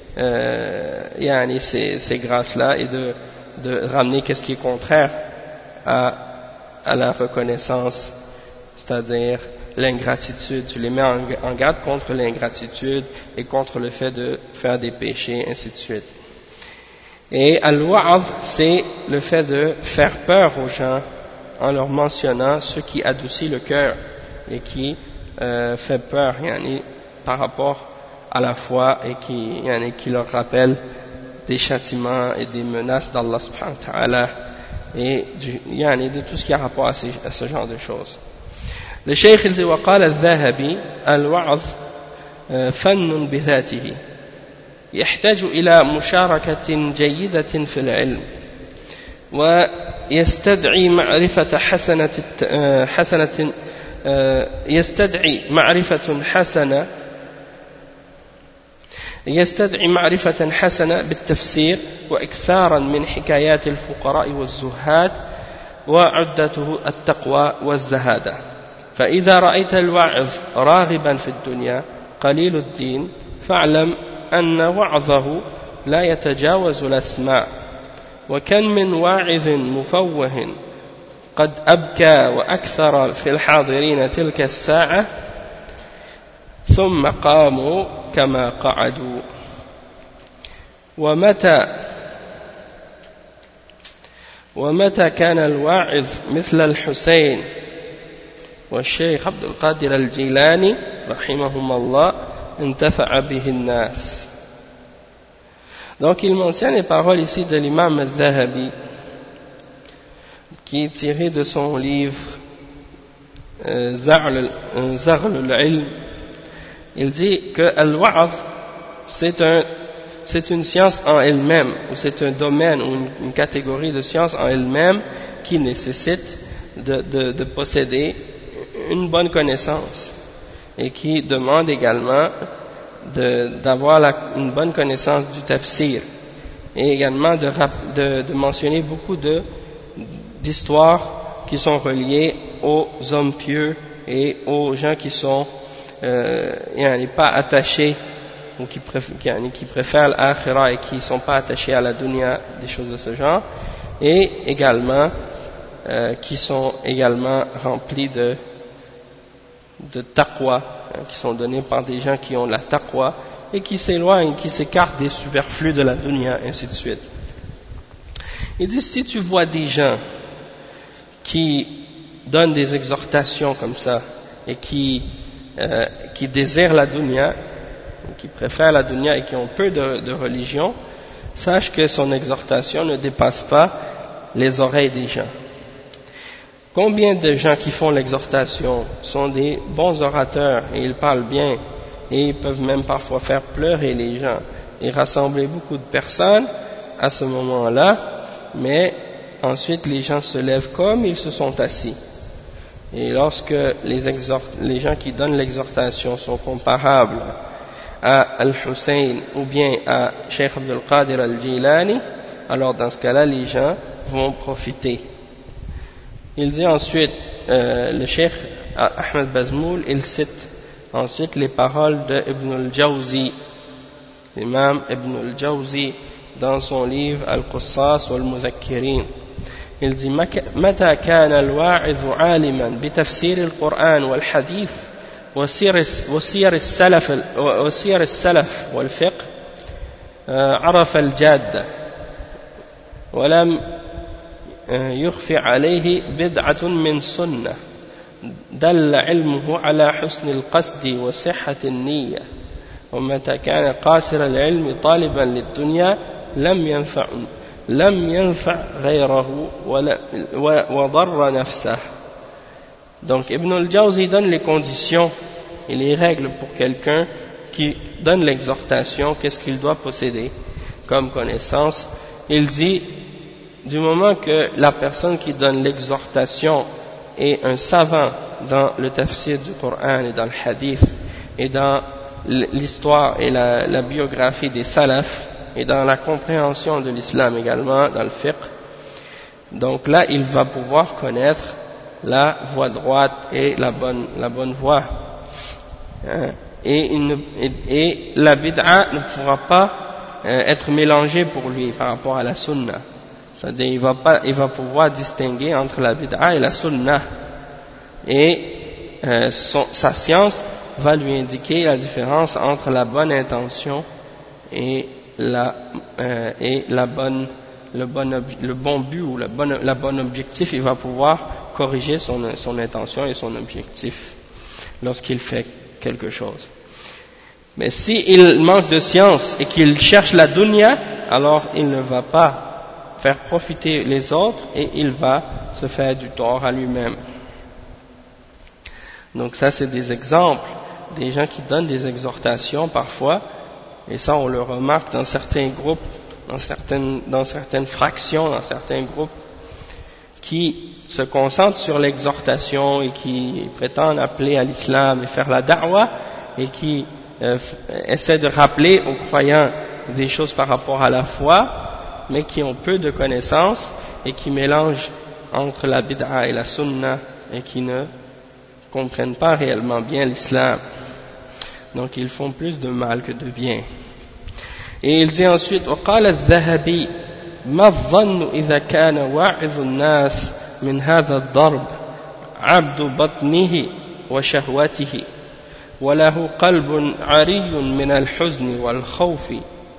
grâces-là et de ramener qu'est-ce qui est contraire à la reconnaissance, c'est-à-dire l'ingratitude. Tu les mets en garde contre l'ingratitude et contre le fait de faire des péchés, ainsi de suite. Et al-wa'az, c'est le fait de faire peur aux gens en leur mentionnant ce qui adoucit le cœur et qui fait peur par rapport à la foi et qui leur rappelle des châtiments et des menaces d'Allah subhanahu wa ta'ala et de tout ce qui a rapport à ce genre de choses. Le cheikh il dit وقال الذهبي الوعظ فن بذاته يحتاج إلى مشاركة جيدة في العلم ويستدعي معرفة حسنة بالتفسير وإكثارا من حكايات الفقراء والزهاد وعدته التقوى والزهادة. فإذا رأيت الواعظ راغبا في الدنيا قليل الدين فاعلم أن وعظه لا يتجاوز الأسماع. وكم من واعظ مفوه قد أبكى وأكثر في الحاضرين تلك الساعة ثم قاموا كما قعدوا. ومتى كان الواعظ مثل الحسين والشيخ عبد القادر الجيلاني رحمهم الله انتفع به الناس. Donc il mentionne les paroles ici de l'imam al-Dhahabi qui est tiré de son livre Za'l al-Ilm il dit que al-wa'az c'est une science en elle-même, ou c'est un domaine ou une catégorie de science en elle-même qui nécessite de posséder une bonne connaissance et qui demande également d'avoir une bonne connaissance du tafsir et également de mentionner beaucoup d'histoires qui sont reliées aux hommes pieux et aux gens qui sont pas attachés ou qui préfèrent l'akhira et qui ne sont pas attachés à la dunya, des choses de ce genre, et également qui sont également remplis de taqwa, qui sont donnés par des gens qui ont la taqwa et qui s'éloignent, qui s'écartent des superflus de la dunya, ainsi de suite. Il dit, si tu vois des gens qui donnent des exhortations comme ça et qui désirent la dunya, qui préfèrent la dunya et qui ont peu de religion, sache que son exhortation ne dépasse pas les oreilles des gens. Combien de gens qui font l'exhortation sont des bons orateurs et ils parlent bien et ils peuvent même parfois faire pleurer les gens et rassembler beaucoup de personnes à ce moment-là, mais ensuite les gens se lèvent comme ils se sont assis. Et lorsque les gens qui donnent l'exhortation sont comparables à Al-Hussein ou bien à Cheikh Abdul Qadir Al-Jilani, alors dans ce cas-là les gens vont profiter. Il dit ensuite, le Cheikh Ahmed Bazmoul, il cite ensuite les paroles de Ibn al-Jawzi, l'imam Ibn al-Jawzi, dans son livre Al-Qussas wal-Muzakkirin. Il dit, متى كان الواعظ عالما بتفسير القرآن والحديث وسير السلف والفقه عرف الجادة ولم يخفي عليه بدعة من سنة دل علمه على حسن القصد وصحة النية ومتى كان قاصر العلم طالبا للدنيا لم ينفع غيره وضر نفسه. Donc Ibn al-Jawzi donne les conditions et les règles pour quelqu'un qui donne l'exhortation, qu'est-ce qu'il doit posséder comme connaissance. Il dit, du moment que la personne qui donne l'exhortation est un savant dans le tafsir du Coran et dans le hadith et dans l'histoire et la biographie des salafs et dans la compréhension de l'islam également, dans le fiqh, donc là il va pouvoir connaître la voie droite et la bonne voie. Et la bid'a ne pourra pas être mélangée pour lui par rapport à la sunna. C'est-à-dire il va pouvoir distinguer entre la bid'a et la sunna. Et sa science va lui indiquer la différence entre la bonne intention et le bon but ou la bonne objectif. Il va pouvoir corriger son intention et son objectif lorsqu'il fait quelque chose. Mais s'il manque de science et qu'il cherche la dunya, alors il ne va pas faire profiter les autres et il va se faire du tort à lui-même. Donc ça c'est des exemples, des gens qui donnent des exhortations parfois, et ça on le remarque dans certains groupes, dans certaines fractions, dans certains groupes qui se concentrent sur l'exhortation et qui prétendent appeler à l'islam et faire la da'wa et qui essaient de rappeler aux croyants des choses par rapport à la foi, mais qui ont peu de connaissances et qui mélangent entre la bid'a et la sunna et qui ne comprennent pas réellement bien l'islam. Donc ils font plus de mal que de bien. Et il dit ensuite, وقال الذهبي ما الظن إذا كان واعظ الناس من هذا الضرب عبد بطنه وشهوته وله قلب عري من الحزن والخوف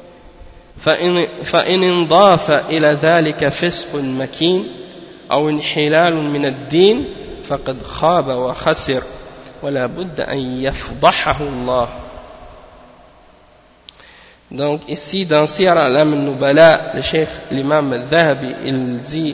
فإن انضاف إلى ذلك فسق مكين أو انحلال من الدين فقد خاب وخسر ولا بد أن يفضحه الله. Donc ici dans Siyar al-Alam al-Nubala, le cheikh l'imam al-Dhahabi il dit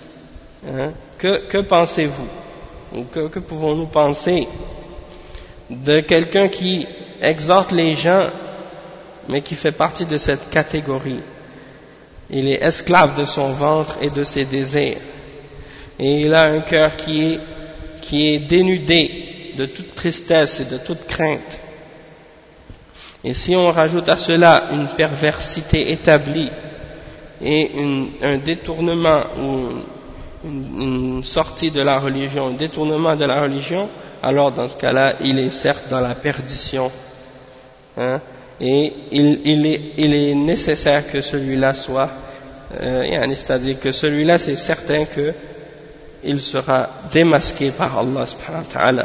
que pensez-vous ou que pouvons-nous penser de quelqu'un qui exhorte les gens, mais qui fait partie de cette catégorie. Il est esclave de son ventre et de ses désirs. Et il a un cœur qui est dénudé de toute tristesse et de toute crainte. Et si on rajoute à cela une perversité établie et un détournement ou une sortie de la religion, un détournement de la religion, alors dans ce cas-là, il est certes dans la perdition. Hein, et il est nécessaire que celui-là soit, c'est-à-dire que celui-là, c'est certain qu'il sera démasqué par Allah subhanahu wa ta'ala.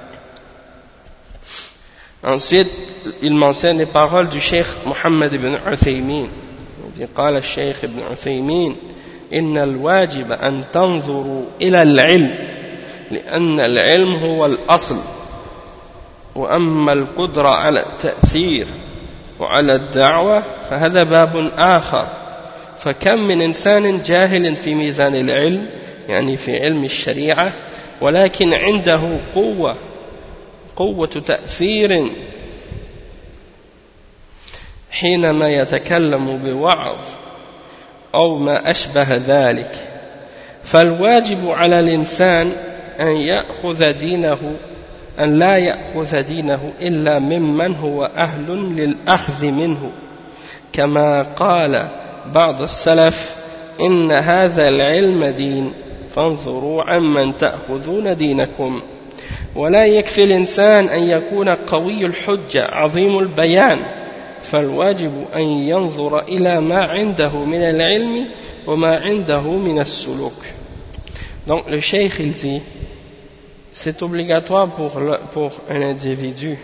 Ensuite, il mentionne les paroles du Cheikh Mohammed ibn Uthaymin. Il dit, قال الشيخ ابن عثيمين إن الواجب أن تنظروا إلى العلم لأن العلم هو الأصل وأما القدرة على التأثير وعلى الدعوة فهذا باب آخر فكم من إنسان جاهل في ميزان العلم يعني في علم الشريعة ولكن عنده قوة تأثير حينما يتكلم بوعظ أو ما أشبه ذلك فالواجب على الإنسان أن لا يأخذ دينه إلا ممن هو أهل للأخذ منه كما قال بعض السلف إن هذا العلم دين فانظروا عمن تأخذون دينكم ولا يكفي الإنسان أن يكون قوي الحجة عظيم البيان فالواجب أن ينظر إلى ما عنده من العلم وما عنده من السلوك. Donc le cheikh il dit c'est obligatoire pour un individu.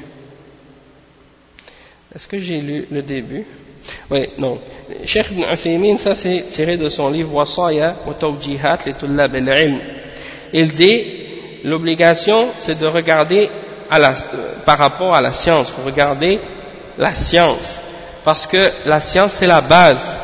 Est-ce que j'ai lu le début? Oui, non. Cheikh Ibn Uthaymin, ça c'est tiré de son livre Wasaya wa Tawjihat li Tullab al-Ilm. Il dit l'obligation c'est de regarder par rapport à la science, il faut regarder la science, parce que la science c'est la base.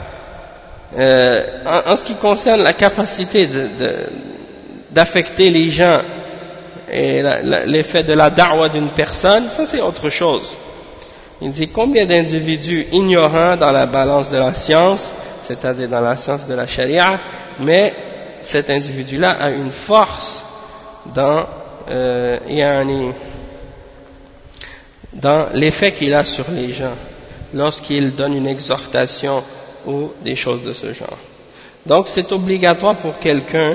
En ce qui concerne la capacité d'affecter les gens et l'effet de la da'wa d'une personne, ça c'est autre chose. Il dit combien d'individus ignorants dans la balance de la science, c'est-à-dire dans la science de la charia, mais cet individu-là a une force dans l'effet qu'il a sur les gens lorsqu'il donne une exhortation ou des choses de ce genre. Donc c'est obligatoire pour quelqu'un,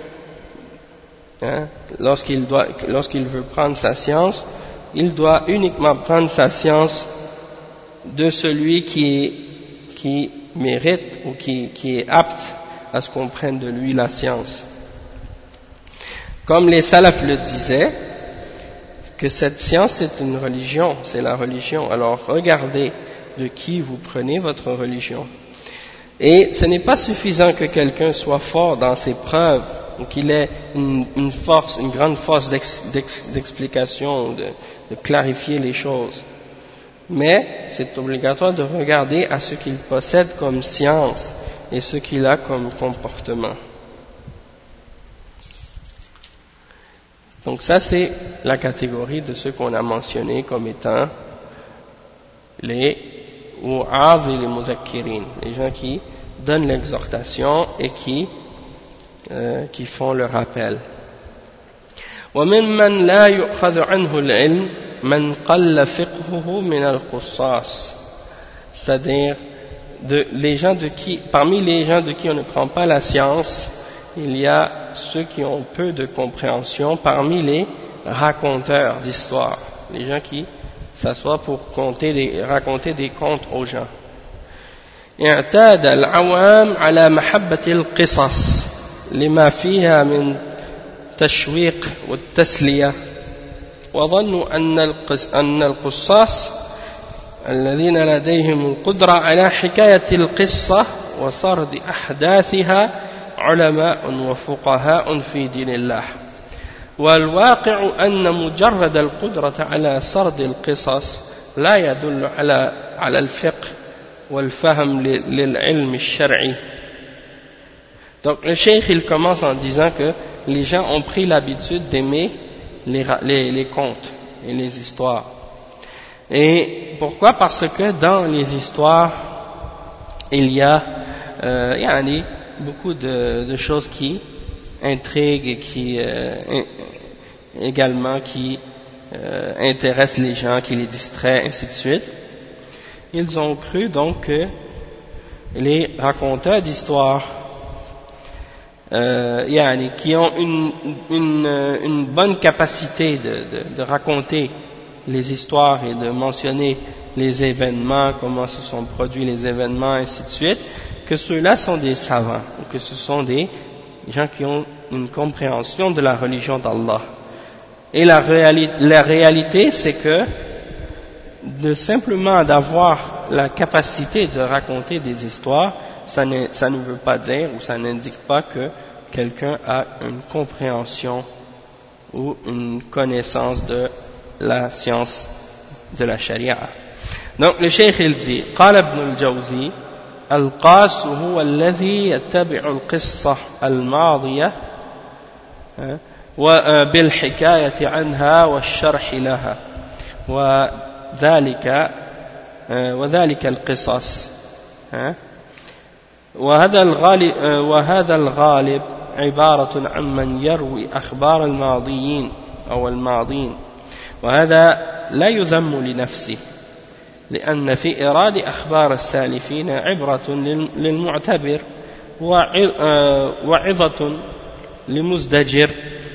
lorsqu'il veut prendre sa science, il doit uniquement prendre sa science de celui qui mérite ou qui est apte à ce qu'on prenne de lui la science. Comme les salafs le disaient, que cette science c'est une religion, c'est la religion. Alors regardez de qui vous prenez votre religion. Et ce n'est pas suffisant que quelqu'un soit fort dans ses preuves ou qu'il ait une force, une grande force d'explication, de clarifier les choses. Mais c'est obligatoire de regarder à ce qu'il possède comme science et ce qu'il a comme comportement. Donc ça c'est la catégorie de ceux qu'on a mentionnés comme étant les U'adh et les Mudhakkirin, les gens qui donnent l'exhortation et qui font le rappel. وممن لا يؤخذ عنه العلم من قل فقهه من القصاص, c'est-à-dire parmi les gens de qui on ne prend pas la science, il y a ceux qui ont peu de compréhension parmi les raconteurs d'histoires, les gens qui s'assoient pour raconter des contes aux gens. اعتاد العوام على محبة القصص لما فيها من تشويق والتسلية وظنوا أن القصاص الذين لديهم القدرة على حكاية القصة وسرد أحداثها علماء وفقهاء في دين الله والواقع أن مجرد القدرة على سرد القصص لا يدل على الفقه والفهم للعلم الشرعي. Donc le cheikh il commence en disant que les gens ont pris l'habitude d'aimer les contes et les histoires, Et pourquoi? Parce que dans les histoires, il y a beaucoup de choses qui intriguent et qui également qui intéressent les gens, qui les distraient, ainsi de suite. Ils ont cru donc que les raconteurs d'histoires qui ont une bonne capacité de raconter les histoires et de mentionner les événements, comment se sont produits les événements, ainsi de suite, que ceux-là sont des savants, ou que ce sont des gens qui ont une compréhension de la religion d'Allah. Et la réalité, c'est que simplement d'avoir la capacité de raconter des histoires, ça ne veut pas dire ou ça n'indique pas que quelqu'un a une compréhension ou une connaissance de la science de la charia. Donc le cheikh il dit قال ابن الجوزي القاس هو الذي يتبع القصة الماضية بالحكاية عنها والشرح لها وذلك القصص وهذا الغالب عبارة عن من يروي أخبار الماضيين أو الماضين وهذا لا يذم لنفسه لأن في إراد أخبار السالفين عبرة للمعتبر وعظة لمزدجر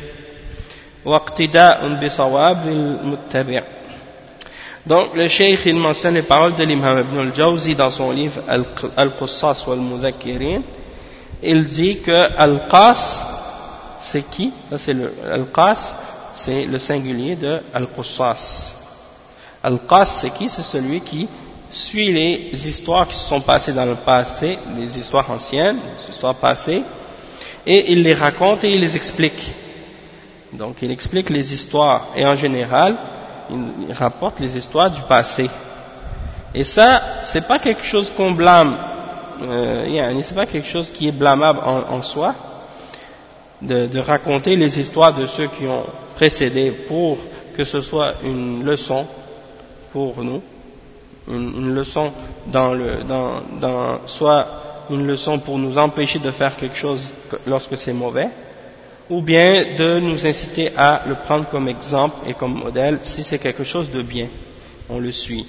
واقتداء بصواب المتبع. Donc le cheikh il mentionne les paroles de l'imam Ibn al-Jawzi dans son livre Al-Qussas wal-Mudhakkirin. Il dit que Al-Qas c'est qui? Al-Qas c'est le singulier de Al-Qussas. Al-Qas c'est qui? C'est celui qui suit les histoires qui se sont passées dans le passé, les histoires anciennes, les histoires passées, et il les raconte et il les explique. Donc il explique les histoires et en général il rapporte les histoires du passé. Et ça, c'est pas quelque chose qu'on blâme, c'est pas quelque chose qui est blâmable en soi, de raconter les histoires de ceux qui ont précédé pour que ce soit une leçon pour nous, une leçon soit une leçon pour nous empêcher de faire quelque chose lorsque c'est mauvais, ou bien de nous inciter à le prendre comme exemple et comme modèle si c'est quelque chose de bien, on le suit.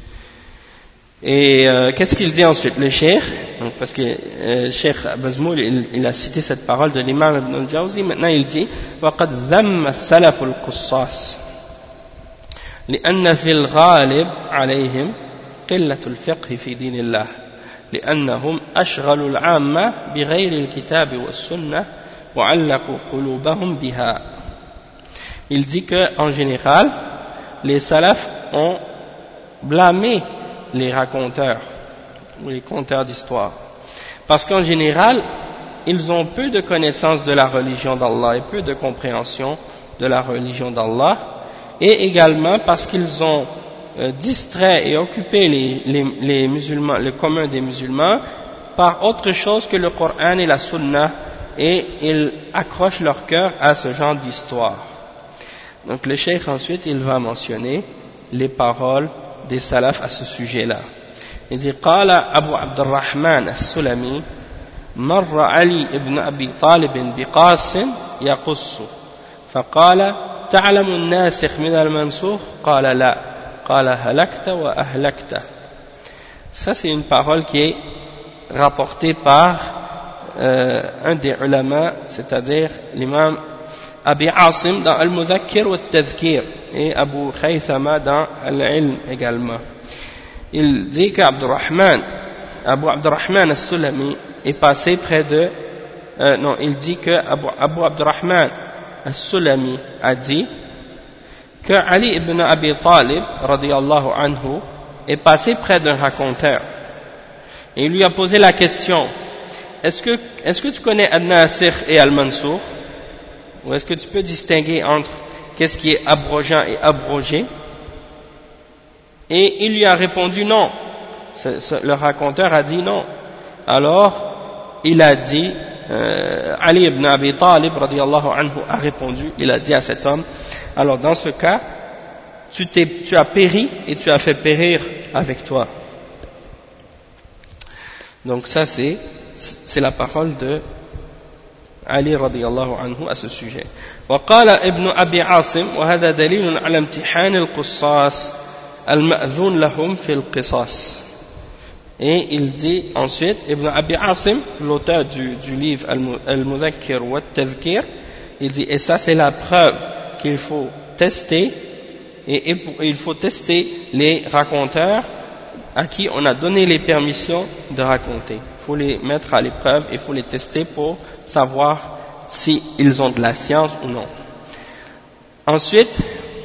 Et qu'est-ce qu'il dit ensuite le cheikh? Parce que cheikh Bazmoul il a cité cette parole de l'imam Ibn al-Jawzi. Maintenant il dit وَقَدْ ذَمَّ السَّلَفُ الْقُصَّاصِ لأن في الغالب عليهم قلة الفقه في دين الله لأنهم أشغلوا العامة بغير الكتاب والسنة وعلقوا قلوبهم بها. Il dit que en général les salafs ont blâmé les raconteurs ou les conteurs d'histoire parce qu'en général ils ont peu de connaissances de la religion d'Allah et peu de compréhension de la religion d'Allah, et également parce qu'ils ont distrait et occupé les musulmans, le commun des musulmans par autre chose que le Coran et la Sunna, et ils accrochent leur cœur à ce genre d'histoire. Donc le cheikh ensuite il va mentionner les paroles des salafs à ce sujet-là. Il dit قال أبو عبد الرحمن السلمي مر علي ابن أبي طالب بقاص يقص فقال تعلم الناسخ من المنسوخ قال لا قال هلكت وأهلكت. Ça c'est une parole qui est rapportée par un des ulama, c'est-à-dire l'imam Abi Asim dans Al-Mudhakkir wa Al-Tadhkir et Abu Khaythama dans Al-Ilm également. Il dit qu'Abu Abdurrahman al-Sulami est passé près de il dit que Abu Abdurrahman al-Sulami a dit que Ali ibn Abi Talib radiyallahu anhu est passé près d'un raconteur et il lui a posé la question: est-ce que tu connais Al-Nasikh et Al-Mansour, ou est-ce que tu peux distinguer entre qu'est-ce qui est abrogeant et abrogé? Et il lui a répondu non. Le raconteur a dit non. Alors il a dit, Ali ibn Abi Talib radiyallahu anhu a répondu, il a dit à cet homme: alors dans ce cas tu as péri et tu as fait périr avec toi. Donc ça c'est la parole de Ali radiyallahu anhu à ce sujet. وقال ابن أبي عاصم وهذا دليل على امتحان القصاص المأذون لهم في القصاص. Et il dit ensuite, Ibn Abi Asim, l'auteur du livre Al-Mudhakkir wa Tadhkir, il dit, et ça c'est la preuve qu'il faut tester, et il faut tester les raconteurs à qui on a donné les permissions de raconter. Il faut les mettre à l'épreuve, il faut les tester pour savoir s'ils ont de la science ou non. Ensuite,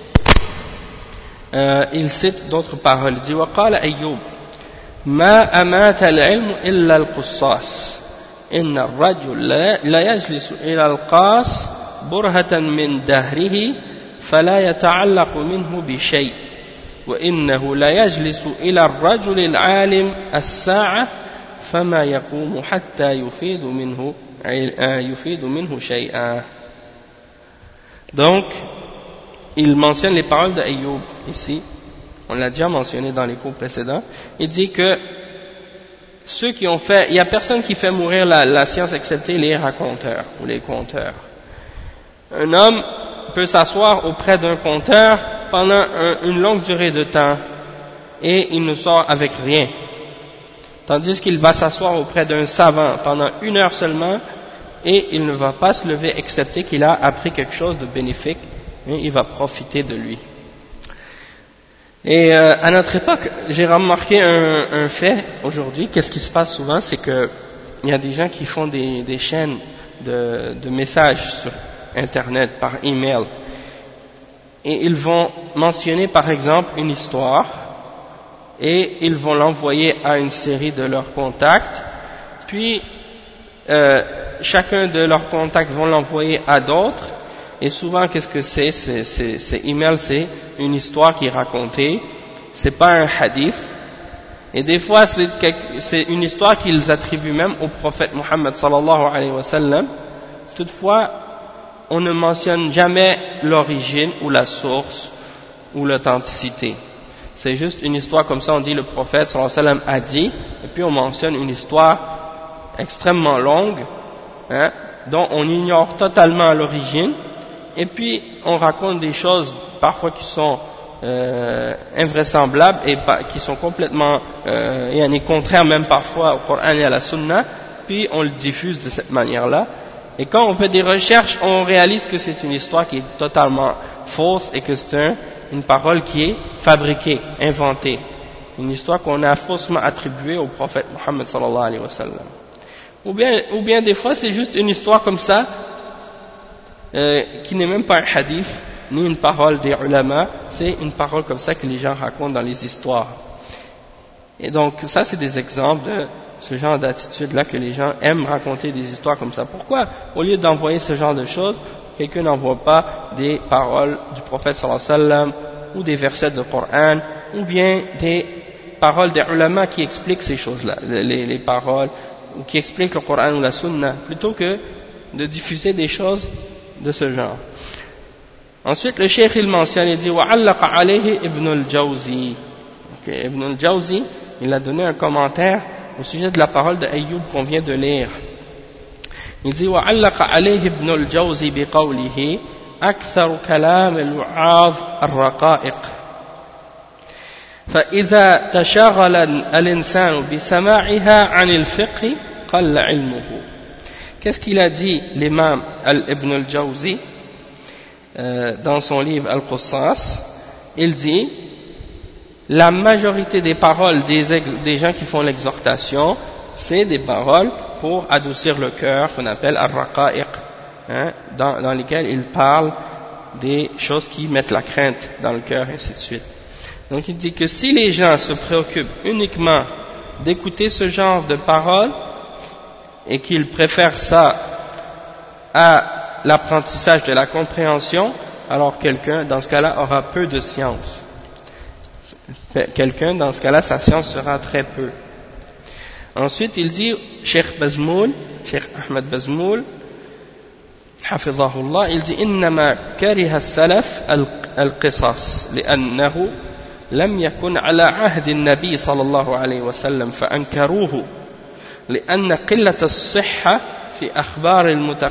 il cite d'autres paroles. Il dit, وقال أيوب ما أمات العلم إلا القصاص إن الرجل لا يجلس إلى القاص برهة من دهره فلا يتعلق منه بشيء وإنه لا يجلس إلى الرجل العالم الساعة فما يقوم حتى يفيد منه شيئا. Donc il mentionne les paroles d'Ayoub ici, on l'a déjà mentionné dans les cours précédents. Il dit que ceux qui ont fait, il n'y a personne qui fait mourir la science excepté les raconteurs ou les conteurs. Un homme peut s'asseoir auprès d'un conteur pendant une longue durée de temps et il ne sort avec rien, tandis qu'il va s'asseoir auprès d'un savant pendant 1 heure seulement et il ne va pas se lever excepté qu'il a appris quelque chose de bénéfique et il va profiter de lui. Et à notre époque, j'ai remarqué un fait aujourd'hui. Qu'est-ce qui se passe souvent, c'est que il y a des gens qui font des chaînes de messages sur Internet par email et ils vont mentionner par exemple une histoire et ils vont l'envoyer à une série de leurs contacts, puis chacun de leurs contacts vont l'envoyer à d'autres. Et souvent, qu'est-ce que c'est? Ces emails, c'est une histoire qui est racontée, c'est pas un hadith. Et des fois, c'est une histoire qu'ils attribuent même au prophète Muhammad sallallahu alayhi wa sallam. Toutefois, on ne mentionne jamais l'origine ou la source ou l'authenticité. C'est juste une histoire comme ça, on dit le prophète sallallahu alayhi wa sallam a dit, et puis on mentionne une histoire extrêmement longue, hein, dont on ignore totalement l'origine. Et puis on raconte des choses parfois qui sont invraisemblables et qui sont complètement contraires même parfois au Coran et à la Sunna, puis on le diffuse de cette manière-là. Et quand on fait des recherches, on réalise que c'est une histoire qui est totalement fausse et que c'est une parole qui est fabriquée, inventée, une histoire qu'on a faussement attribuée au prophète Muhammad sallallahu alayhi wa sallam. Ou bien des fois c'est juste une histoire comme ça, qui n'est même pas un hadith, ni une parole des ulama, c'est une parole comme ça que les gens racontent dans les histoires. Et donc ça c'est des exemples de ce genre d'attitude-là que les gens aiment raconter des histoires comme ça. Pourquoi, au lieu d'envoyer ce genre de choses, quelqu'un n'envoie pas des paroles du prophète sallallahu alayhi wa sallam, ou des versets du Coran, ou bien des paroles des ulama qui expliquent ces choses-là, les paroles, ou qui expliquent le Coran ou la Sunna, plutôt que de diffuser des choses de ce genre. Ensuite, le cheikh il mentionne, il dit وَعَلَّقَ عَلَيْهِ Ibn al-Jawzi. Ibn al-Jawzi, il a donné un commentaire au sujet de la parole de Ayyub qu'on vient de lire. Il dit وَعَلَّقَ عَلَيْهِ Ibn al-Jawzi بِقَوْلِهِ أكثر كلام الوعاظ الرقائق فإذا تشاغل الإنسان بسماعها عن الفقه قل علمه. Qu'est-ce qu'il a dit l'imam Ibn al-Jawzi dans son livre Al-Qussas? Il dit la majorité des paroles des gens qui font l'exhortation, c'est des paroles pour adoucir le cœur qu'on appelle al-raqa'iq, hein, dans lesquelles ils parlent des choses qui mettent la crainte dans le cœur, et ainsi de suite. Donc il dit que si les gens se préoccupent uniquement d'écouter ce genre de paroles et qu'ils préfèrent ça à l'apprentissage de la compréhension, alors quelqu'un dans ce cas-là aura peu de science. Quelqu'un dans ce cas-là, sa science sera très peu. Ensuite il dit, Cheikh Ahmed Bazmoul, حفظه الله, il dit إنما كره السلف القصص لأنه لم يكن على عهد النبي صلى الله عليه وسلم فأنكروه لأن قلة الصحة في أخبار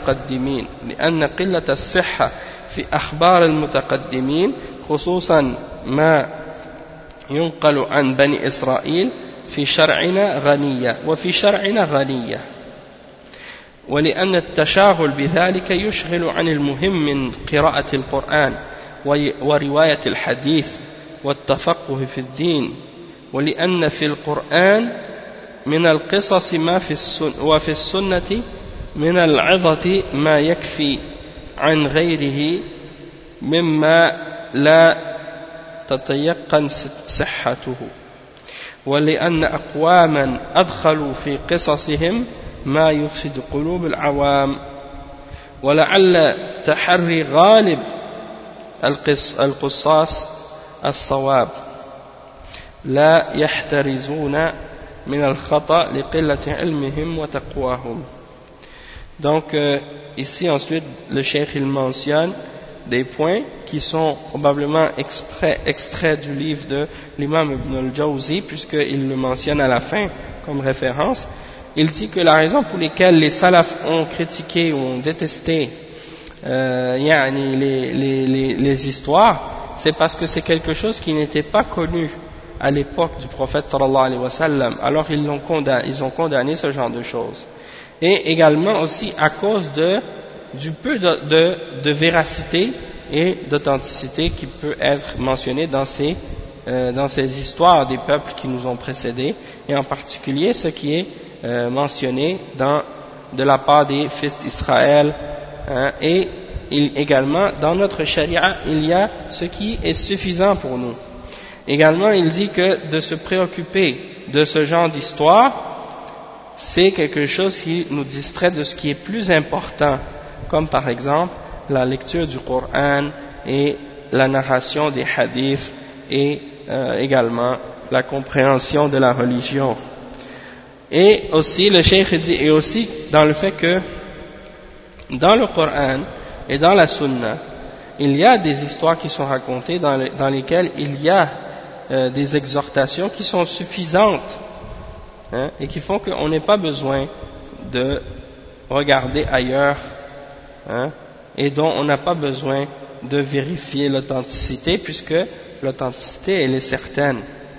المتقدمين خصوصا ما ينقل عن بني إسرائيل في شرعنا غنية ولأن التشاغل بذلك يشغل عن المهم من قراءة القرآن ورواية الحديث والتفقه في الدين ولأن في القرآن من القصص ما وفي السنة من العظة ما يكفي عن غيره مما لا تتيقن صحته ولأن أقواما أدخلوا في قصصهم ما يفسد قلوب العوام ولعل تحري غالب القصاص الصواب لا يحترزون من الخطأ لقلة علمهم وتقواهم. Donc ici ensuite le cheikh il mentionne des points qui sont probablement extraits du livre de l'imam Ibn al-Jawzi puisqu'il le mentionne à la fin comme référence. Il dit que la raison pour laquelle les salafs ont critiqué ou ont détesté les histoires, c'est parce que c'est quelque chose qui n'était pas connu à l'époque du prophète sallallahu alayhi wa sallam. Alors ils ont condamné ce genre de choses. Et également aussi à cause du peu de véracité et d'authenticité qui peut être mentionné dans ces histoires des peuples qui nous ont précédés, et en particulier ce qui est mentionné de la part des fils d'Israël, et également dans notre charia il y a ce qui est suffisant pour nous. Également il dit que de se préoccuper de ce genre d'histoire c'est quelque chose qui nous distrait de ce qui est plus important, comme par exemple la lecture du Coran et la narration des hadiths et également la compréhension de la religion. Et aussi le cheikh dit, et aussi dans le fait que dans le Coran et dans la Sunna il y a des histoires qui sont racontées dans lesquelles il y a des exhortations qui sont suffisantes, et qui font qu'on n'ait pas besoin de regarder ailleurs, et dont on n'a pas besoin de vérifier l'authenticité puisque l'authenticité elle est certaine.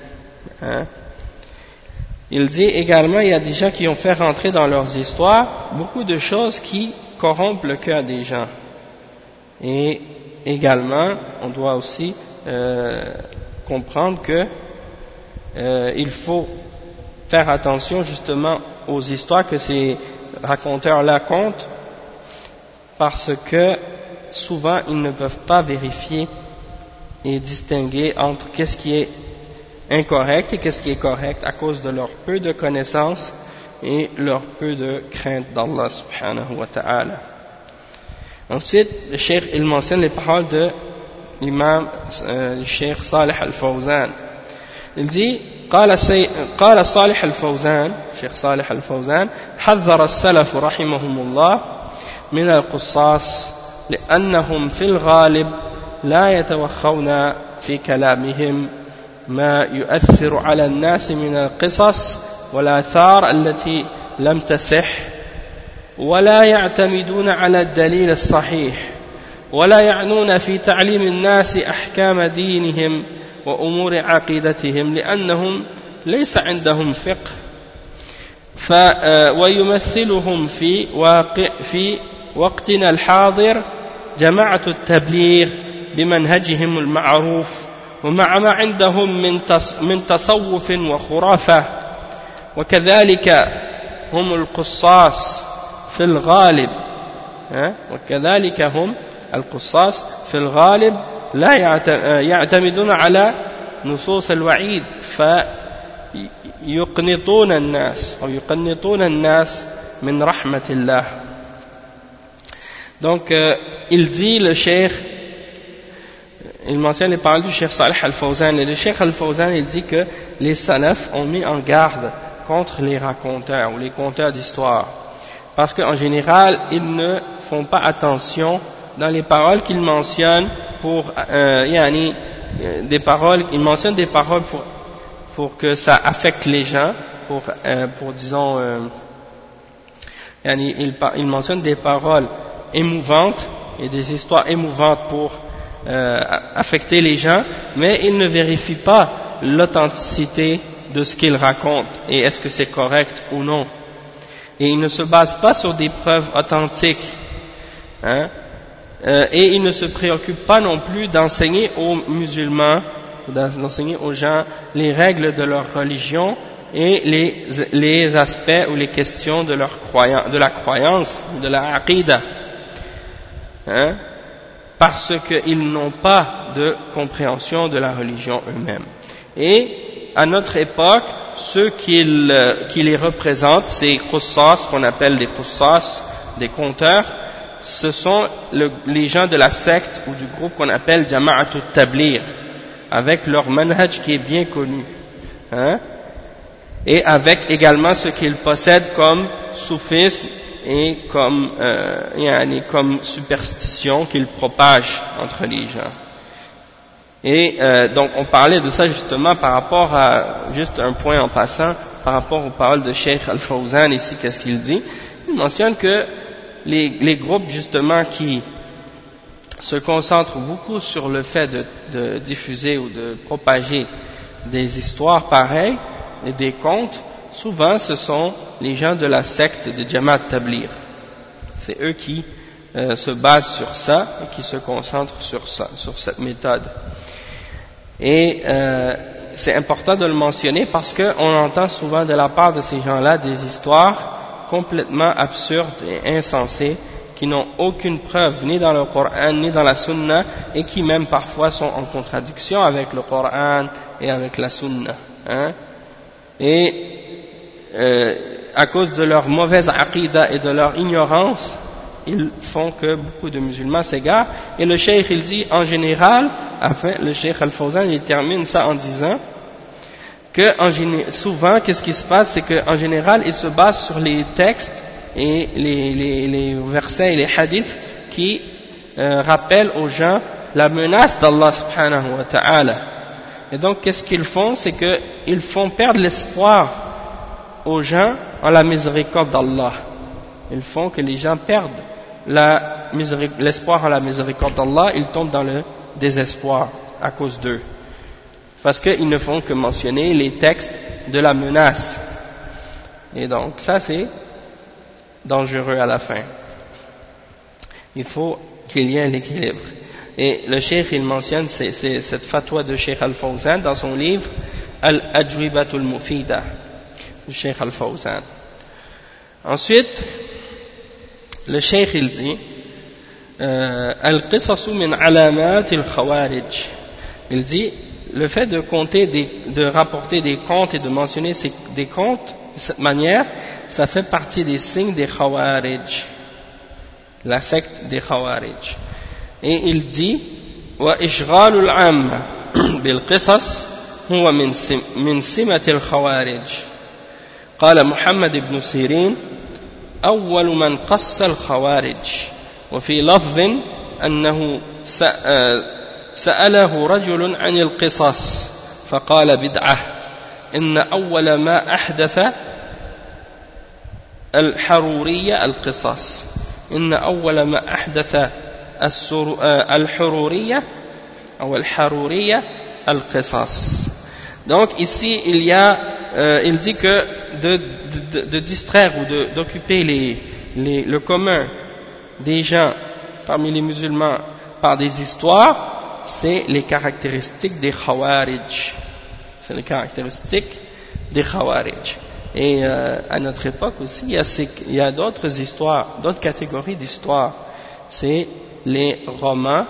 Il dit également il y a des gens qui ont fait rentrer dans leurs histoires beaucoup de choses qui corrompent le cœur des gens, et également on doit aussi comprendre que il faut faire attention justement aux histoires que ces raconteurs-là comptent, parce que souvent ils ne peuvent pas vérifier et distinguer entre qu'est-ce qui est incorrect et qu'est-ce qui est correct à cause de leur peu de connaissances et leur peu de crainte d'Allah subhanahu wa ta'ala. Ensuite, le cheikh il mentionne les paroles de l'imam le cheikh Salih al-Fawzan. Il dit قال صالح الفوزان شيخ صالح الفوزان حذر السلف رحمهم الله من القصاص لأنهم في الغالب لا يتوخون في كلامهم ما يؤثر على الناس من القصص والآثار التي لم تصح ولا يعتمدون على الدليل الصحيح ولا يعنون في تعليم الناس أحكام دينهم وأمور عقيدتهم لأنهم ليس عندهم فقه ويمثلهم في وقتنا الحاضر جماعة التبليغ بمنهجهم المعروف ومع ما عندهم من تصوف وخرافة وكذلك هم القصاص في الغالب لا يعتمدون على نصوص الوعيد فيقنطون الناس من رحمة الله. Donc il dit, le cheikh il mentionne les paroles du cheikh Salih al-Fawzan, et le cheikh al-Fawzan il dit que les salafs ont mis en garde contre les raconteurs ou les conteurs d'histoire, parce qu'en général ils ne font pas attention dans les paroles qu'ils mentionnent pour des paroles, il mentionne des paroles pour que ça affecte les gens, pour disons, il mentionne des paroles émouvantes et des histoires émouvantes pour affecter les gens, mais il ne vérifie pas l'authenticité de ce qu'il raconte et est-ce que c'est correct ou non. Et il ne se base pas sur des preuves authentiques, et il ne se préoccupe pas non plus d'enseigner aux musulmans, d'enseigner aux gens les règles de leur religion et les aspects ou les questions de la croyance, de la aqida, parce qu'ils n'ont pas de compréhension de la religion eux-mêmes. Et à notre époque, ceux qui les représentent, ces qussas, qu'on appelle des qussas, des conteurs, ce sont les gens de la secte ou du groupe qu'on appelle Jama'at al-Tabligh, avec leur manhaj qui est bien connu, et avec également ce qu'ils possèdent comme soufisme et comme superstition qu'ils propagent entre les gens. Et donc on parlait de ça justement par rapport à, juste un point en passant, par rapport aux paroles de Cheikh Al-Fawzan ici, qu'est-ce qu'il dit? Il mentionne que les groupes justement qui se concentrent beaucoup sur le fait de diffuser ou de propager des histoires pareilles et des contes, souvent ce sont les gens de la secte de Jama'at Tabligh. C'est eux qui se basent sur ça et qui se concentrent sur ça, sur cette méthode. Et c'est important de le mentionner parce qu'on entend souvent de la part de ces gens-là des histoires complètement absurdes et insensées qui n'ont aucune preuve ni dans le Coran ni dans la Sunna et qui même parfois sont en contradiction avec le Coran et avec la Sunna. Et à cause de leur mauvaise aqida et de leur ignorance, ils font que beaucoup de musulmans s'égarent. Et le cheikh il dit en général, enfin le cheikh Al-Fawzan il termine ça en disant que souvent qu'est-ce qui se passe, c'est qu'en général ils se basent sur les textes et les versets et les hadiths qui rappellent aux gens la menace d'Allah subhanahu wa ta'ala. Et donc qu'est-ce qu'ils font, c'est qu'ils font perdre l'espoir aux gens en la miséricorde d'Allah. Ils font que les gens perdent l'espoir en la miséricorde d'Allah, ils tombent dans le désespoir à cause d'eux. Parce qu'ils ne font que mentionner les textes de la menace. Et donc ça c'est dangereux à la fin. Il faut qu'il y ait l'équilibre. Et le cheikh il mentionne cette fatwa de Cheikh Al-Fawzan dans son livre Al-Ajwibatul Mufida, du Cheikh Al-Fawzan. Ensuite, le cheikh il dit Al-Qisasu min alamat al-Khawarij. Il dit le fait de rapporter des contes et de mentionner des contes de cette manière, ça fait partie des signes des Khawarij, la secte des Khawarij. Et il dit wa ishghalul amma bil qisas huwa min simati al-Khawarij. قال محمد بن سيرين أول من قص الخوارج وفي لفظ أنه سأله رجل عن القصص فقال بدعة إن أول ما أحدث الحرورية القصص إن أول ما أحدث الحرورية أو الحرورية القصص. Donc ici il dit que de distraire ou d'occuper le commun des gens parmi les musulmans par des histoires, c'est les caractéristiques des Khawarij. C'est les caractéristiques des Khawarij. Et à notre époque aussi, il y a d'autres histoires, d'autres catégories d'histoires. C'est les romans,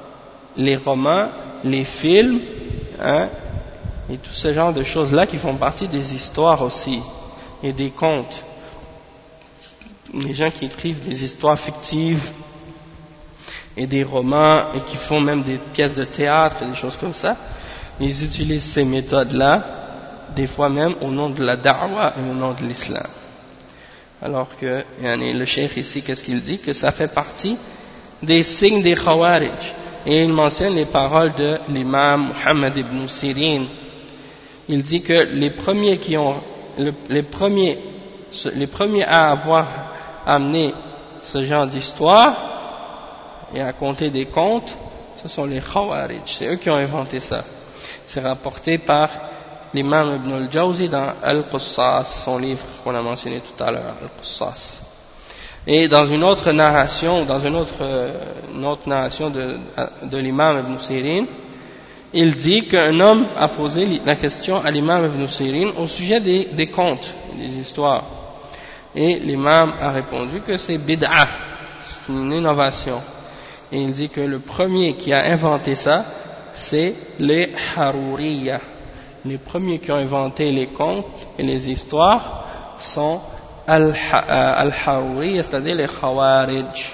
les films, et tout ce genre de choses-là qui font partie des histoires aussi, et des contes. Les gens qui écrivent des histoires fictives, et des romans, et qui font même des pièces de théâtre, et des choses comme ça, ils utilisent ces méthodes-là, des fois même au nom de la da'wa et au nom de l'islam. Alors que, le cheikh ici, qu'est-ce qu'il dit? Que ça fait partie des signes des Khawarij. et il mentionne les paroles de l'imam Muhammad ibn Sirin. Il dit que les premiers à avoir amené ce genre d'histoire et à compter des contes, ce sont les Khawarij, c'est eux qui ont inventé ça. C'est rapporté par l'imam Ibn al-Jawzi dans Al-Qussas, son livre qu'on a mentionné tout à l'heure, Al-Qussas. Et dans une autre narration, une autre narration de l'imam Ibn Sirin, il dit qu'un homme a posé la question à l'imam Ibn Sirin au sujet des contes, des histoires. Et l'imam a répondu que c'est bid'ah, c'est une innovation. Et il dit que le premier qui a inventé ça, c'est les Haruriya. Les premiers qui ont inventé les contes et les histoires sont Al-Haruriya, c'est-à-dire les Khawarij.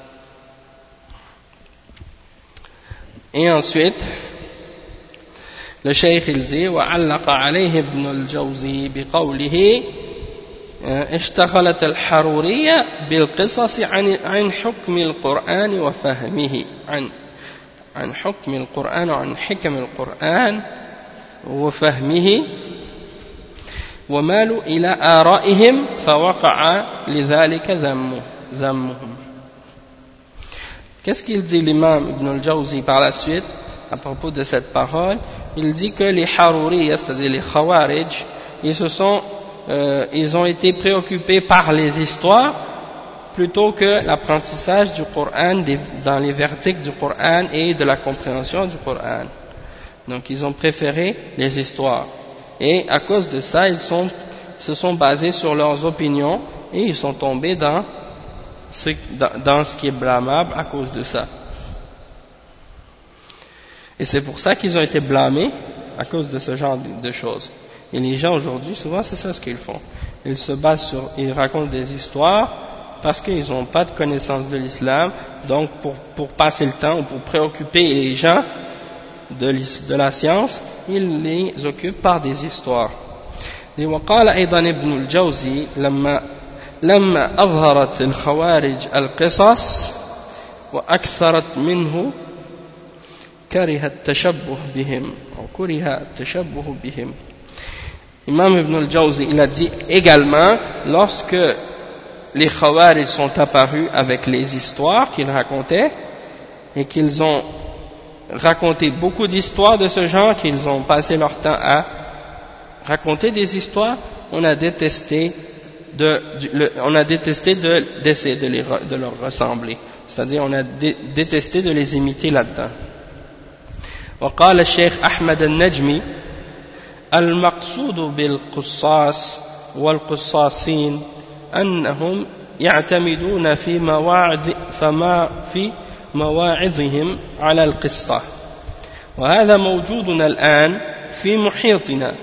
Et ensuite, le cheikh il dit وعلق عليه ابن الجوزي بقوله اشتغلت الحرورية بالقصص عن حكم القرآن وفهمه عن حكم القرآن وعن حكم القرآن وفهمه ومالوا إلى آرائهم فوقع لذلك ذمهم. Qu'est-ce qu'il dit l'imam Ibn al-Jawzi par la suite à propos de cette parole? Il dit que les Haruriya, c'est-à-dire les Khawarij, ils ont été préoccupés par les histoires plutôt que l'apprentissage du Coran dans les verdicts du Coran et de la compréhension du Coran. Donc ils ont préféré les histoires. Et à cause de ça, ils se sont basés sur leurs opinions et ils sont tombés dans ce qui est blâmable à cause de ça. Et c'est pour ça qu'ils ont été blâmés à cause de ce genre de choses. Et les gens aujourd'hui, souvent c'est ça ce qu'ils font. Ils racontent des histoires parce qu'ils n'ont pas de connaissance de l'islam, donc pour passer le temps ou pour préoccuper les gens de la science, ils les occupent par des histoires. Et وقال أيضا ابن الجوزي لما أظهرت الخوارج القصص وأكثرت منه كره التشبه بهم. Imam Ibn al-Jawzi, il a dit également, lorsque les Khawarij sont apparus avec les histoires qu'ils racontaient, et qu'ils ont raconté beaucoup d'histoires de ce genre, qu'ils ont passé leur temps à raconter des histoires, on a détesté d'essayer de leur ressembler. C'est-à-dire, on a détesté de les imiter là-dedans. وقال الشيخ أحمد النجمي المقصود بالقصاص والقصاصين أنهم يعتمدون في مواعظهم على القصة، وهذا موجود الآن في محيطنا،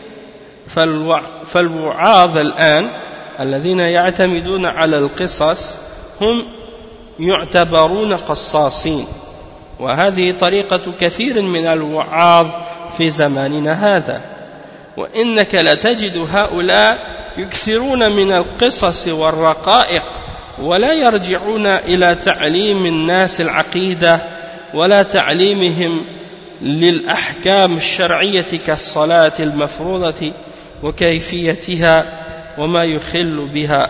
فالوعاظ الآن الذين يعتمدون على القصص هم يعتبرون قصاصين، وهذه طريقة كثير من الوعاظ في زماننا هذا، وإنك لتجد هؤلاء يكثرون من القصص والرقائق ولا يرجعون إلى تعليم الناس العقيدة ولا تعليمهم للأحكام الشرعية كالصلاة المفروضة وكيفيتها وما يخل بها،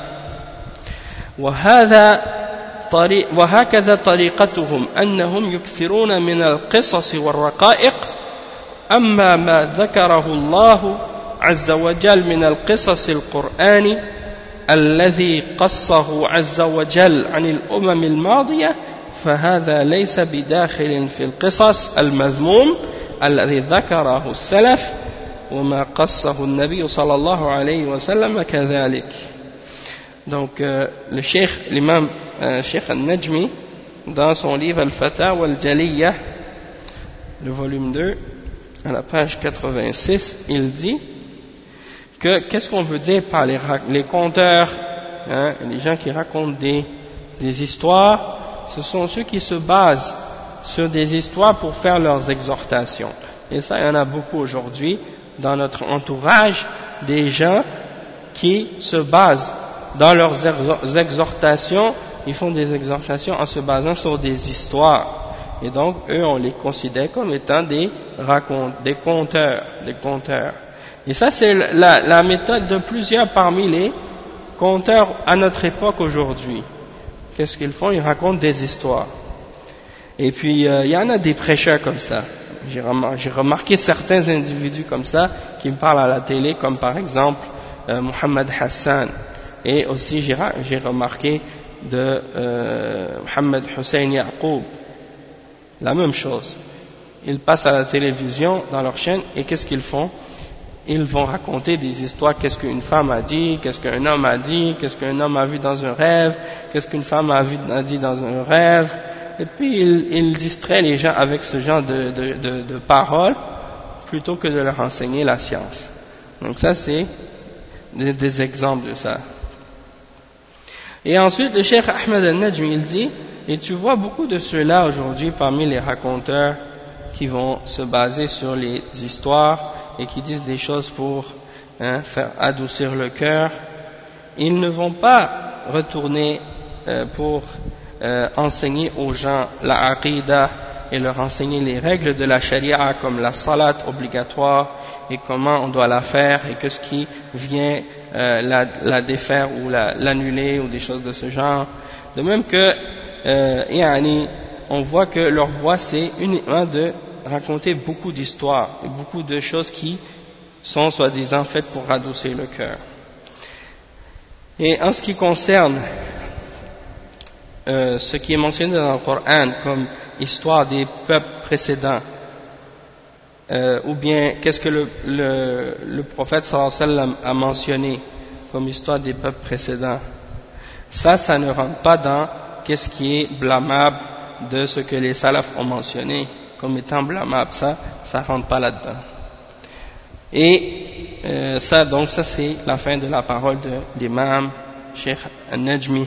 وهكذا طريقتهم أنهم يكثرون من القصص والرقائق، أما ما ذكره الله عز وجل من القصص القرآن الذي قصه عز وجل عن الأمم الماضية فهذا ليس بداخل في القصص المذموم الذي ذكره السلف وما قصه النبي صلى الله عليه وسلم كذلك. Donc le cheikh, l'imam Cheikh al-Najmi, dans son livre Al-Fatawa al-Jaliyah, le volume 2, à la page 86, il dit que qu'est-ce qu'on veut dire par les conteurs, hein, les gens qui racontent des histoires, ce sont ceux qui se basent sur des histoires pour faire leurs exhortations. Et ça, il y en a beaucoup aujourd'hui dans notre entourage, des gens qui se basent dans leurs exhortations, ils font des exhortations en se basant sur des histoires. et donc eux on les considère comme étant des conteurs. Et ça c'est la méthode de plusieurs parmi les conteurs à notre époque aujourd'hui. Qu'est-ce qu'ils font? Ils racontent des histoires. Et puis il y en a des prêcheurs comme ça. J'ai remarqué certains individus comme ça qui me parlent à la télé, comme par exemple Mohamed Hassan. Et aussi j'ai remarqué de Mohamed Hussein Yaqoub. La même chose. Ils passent à la télévision dans leur chaîne et qu'est-ce qu'ils font? Ils vont raconter des histoires, qu'est-ce qu'une femme a dit, qu'est-ce qu'un homme a dit, qu'est-ce qu'un homme a vu dans un rêve, qu'est-ce qu'une femme a dit dans un rêve, et puis ils distraient les gens avec ce genre de paroles plutôt que de leur enseigner la science. Donc ça c'est des exemples de ça. Et ensuite le cheikh Ahmed al-Najmi il dit, et tu vois beaucoup de ceux-là aujourd'hui parmi les raconteurs qui vont se baser sur les histoires et qui disent des choses pour faire adoucir le cœur, ils ne vont pas retourner pour enseigner aux gens la aqidah et leur enseigner les règles de la charia comme la salat obligatoire et comment on doit la faire et que ce qui vient la défaire ou l'annuler ou des choses de ce genre. De même que on voit que leur voie c'est uniquement de raconter beaucoup d'histoires et beaucoup de choses qui sont soi-disant faites pour adoucir le cœur. Et en ce qui concerne ce qui est mentionné dans le Coran comme histoire des peuples précédents, ou bien qu'est-ce que le prophète sallallahu alayhi wa sallam a mentionné comme histoire des peuples précédents, ça ne rentre pas dans qu'est-ce qui est blâmable de ce que les salafs ont mentionné comme étant blâmable, ça rentre pas là-dedans. Et ça c'est la fin de la parole de l'imam Cheikh Al-Najmi.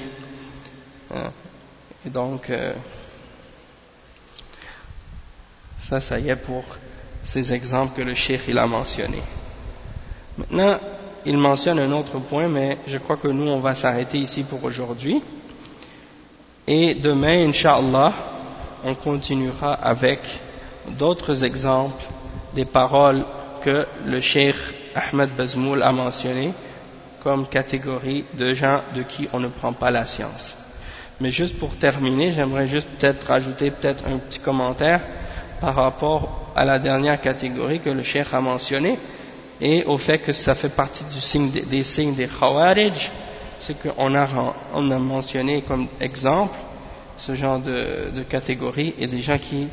Et donc ça y est pour ces exemples que le Cheikh il a mentionnés. Maintenant il mentionne un autre point, mais je crois que nous on va s'arrêter ici pour aujourd'hui, et demain Inch'Allah on continuera avec d'autres exemples des paroles que le Cheikh Ahmed Bazmoul a mentionnées comme catégorie de gens de qui on ne prend pas la science. Mais juste pour terminer, j'aimerais juste peut-être rajouter peut-être un petit commentaire par rapport à la dernière catégorie que le Cheikh a mentionnée et au fait que ça fait partie des signes des Khawarij, c'est qu'on a mentionné comme exemple ce genre de catégorie et des gens qui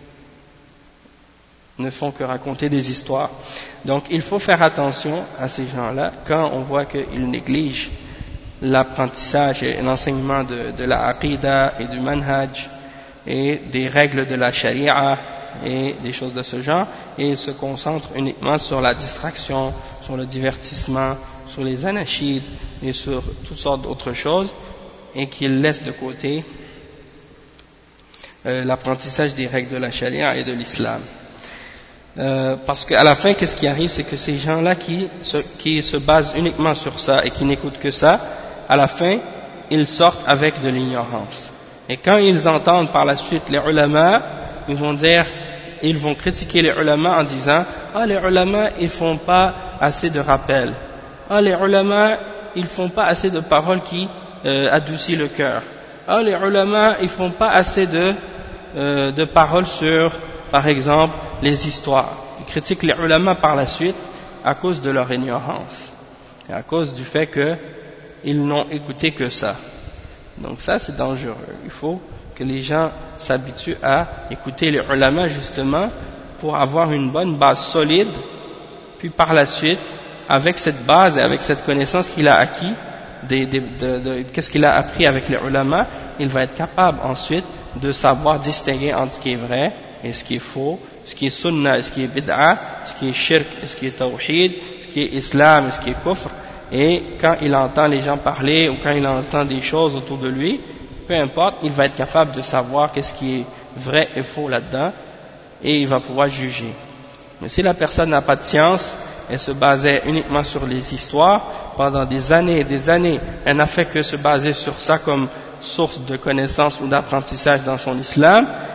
ne font que raconter des histoires. Donc il faut faire attention à ces gens-là quand on voit qu'ils négligent l'apprentissage et l'enseignement de la aqidah et du manhaj et des règles de la sharia et des choses de ce genre, et ils se concentrent uniquement sur la distraction, sur le divertissement, sur les anachides et sur toutes sortes d'autres choses, et qu'ils laissent de côté l'apprentissage des règles de la charia et de l'islam. Parce qu'à la fin, qu'est-ce qui arrive, c'est que ces gens-là qui se basent uniquement sur ça et qui n'écoutent que ça, à la fin, ils sortent avec de l'ignorance. Et quand ils entendent par la suite les ulama, ils vont critiquer les ulama en disant « Ah, les ulama, ils font pas assez de rappels. Ah, les ulama, ils font pas assez de paroles qui adoucissent le cœur. Ah, les ulama, ils font pas assez de paroles sur, par exemple, les histoires. » Ils critiquent les ulama par la suite à cause de leur ignorance et à cause du fait qu'ils n'ont écouté que ça. Donc ça, c'est dangereux. Il faut que les gens s'habituent à écouter les ulama justement pour avoir une bonne base solide, puis par la suite, avec cette base et avec cette connaissance qu'il a acquis, qu'est-ce qu'il a appris avec les ulama, il va être capable ensuite de savoir distinguer entre ce qui est vrai et ce qui est faux, ce qui est sunnah et ce qui est bid'a, ce qui est shirk et ce qui est tawhid, ce qui est islam et ce qui est kufr. Et quand il entend les gens parler ou quand il entend des choses autour de lui, peu importe, il va être capable de savoir qu'est-ce qui est vrai et faux là-dedans et il va pouvoir juger. Mais si la personne n'a pas de science, elle se basait uniquement sur les histoires, pendant des années et des années, elle n'a fait que se baser sur ça comme source de connaissance ou d'apprentissage dans son islam,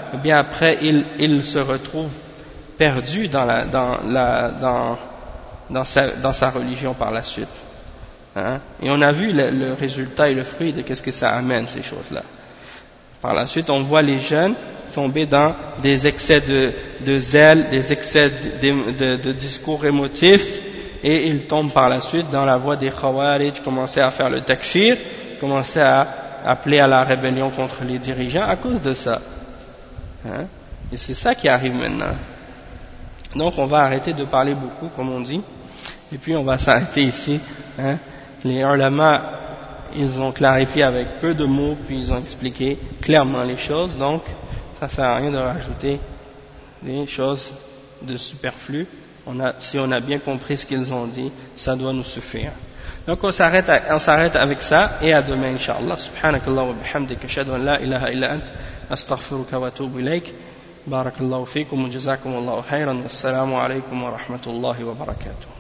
et bien après il se retrouve perdu dans sa religion par la suite. Hein? Et on a vu le résultat et le fruit de qu'est-ce que ça amène, ces choses-là. Par la suite, on voit les jeunes tomber dans des excès de zèle, des excès de discours émotifs, et ils tombent par la suite dans la voie des Khawarij, commencer à faire le takfir, commencer à appeler à la rébellion contre les dirigeants à cause de ça. Hein? Et c'est ça qui arrive maintenant. Donc on va arrêter de parler beaucoup, comme on dit, et puis on va s'arrêter ici. Hein? Les ulama, ils ont clarifié avec peu de mots, puis ils ont expliqué clairement les choses, donc ça ne sert à rien de rajouter des choses de superflues. Si on a bien compris ce qu'ils ont dit, ça doit nous suffire. Donc on s'arrête avec ça, et à demain, Inch'Allah. Subhanakallah wa bihamdik, ashhadu an la ilaha illa ant, astaghfiruka wa atubu ilayk. Barakallahu fikum wa jazakumullahu khairan, wassalamu alaykum wa rahmatullahi wa barakatuh.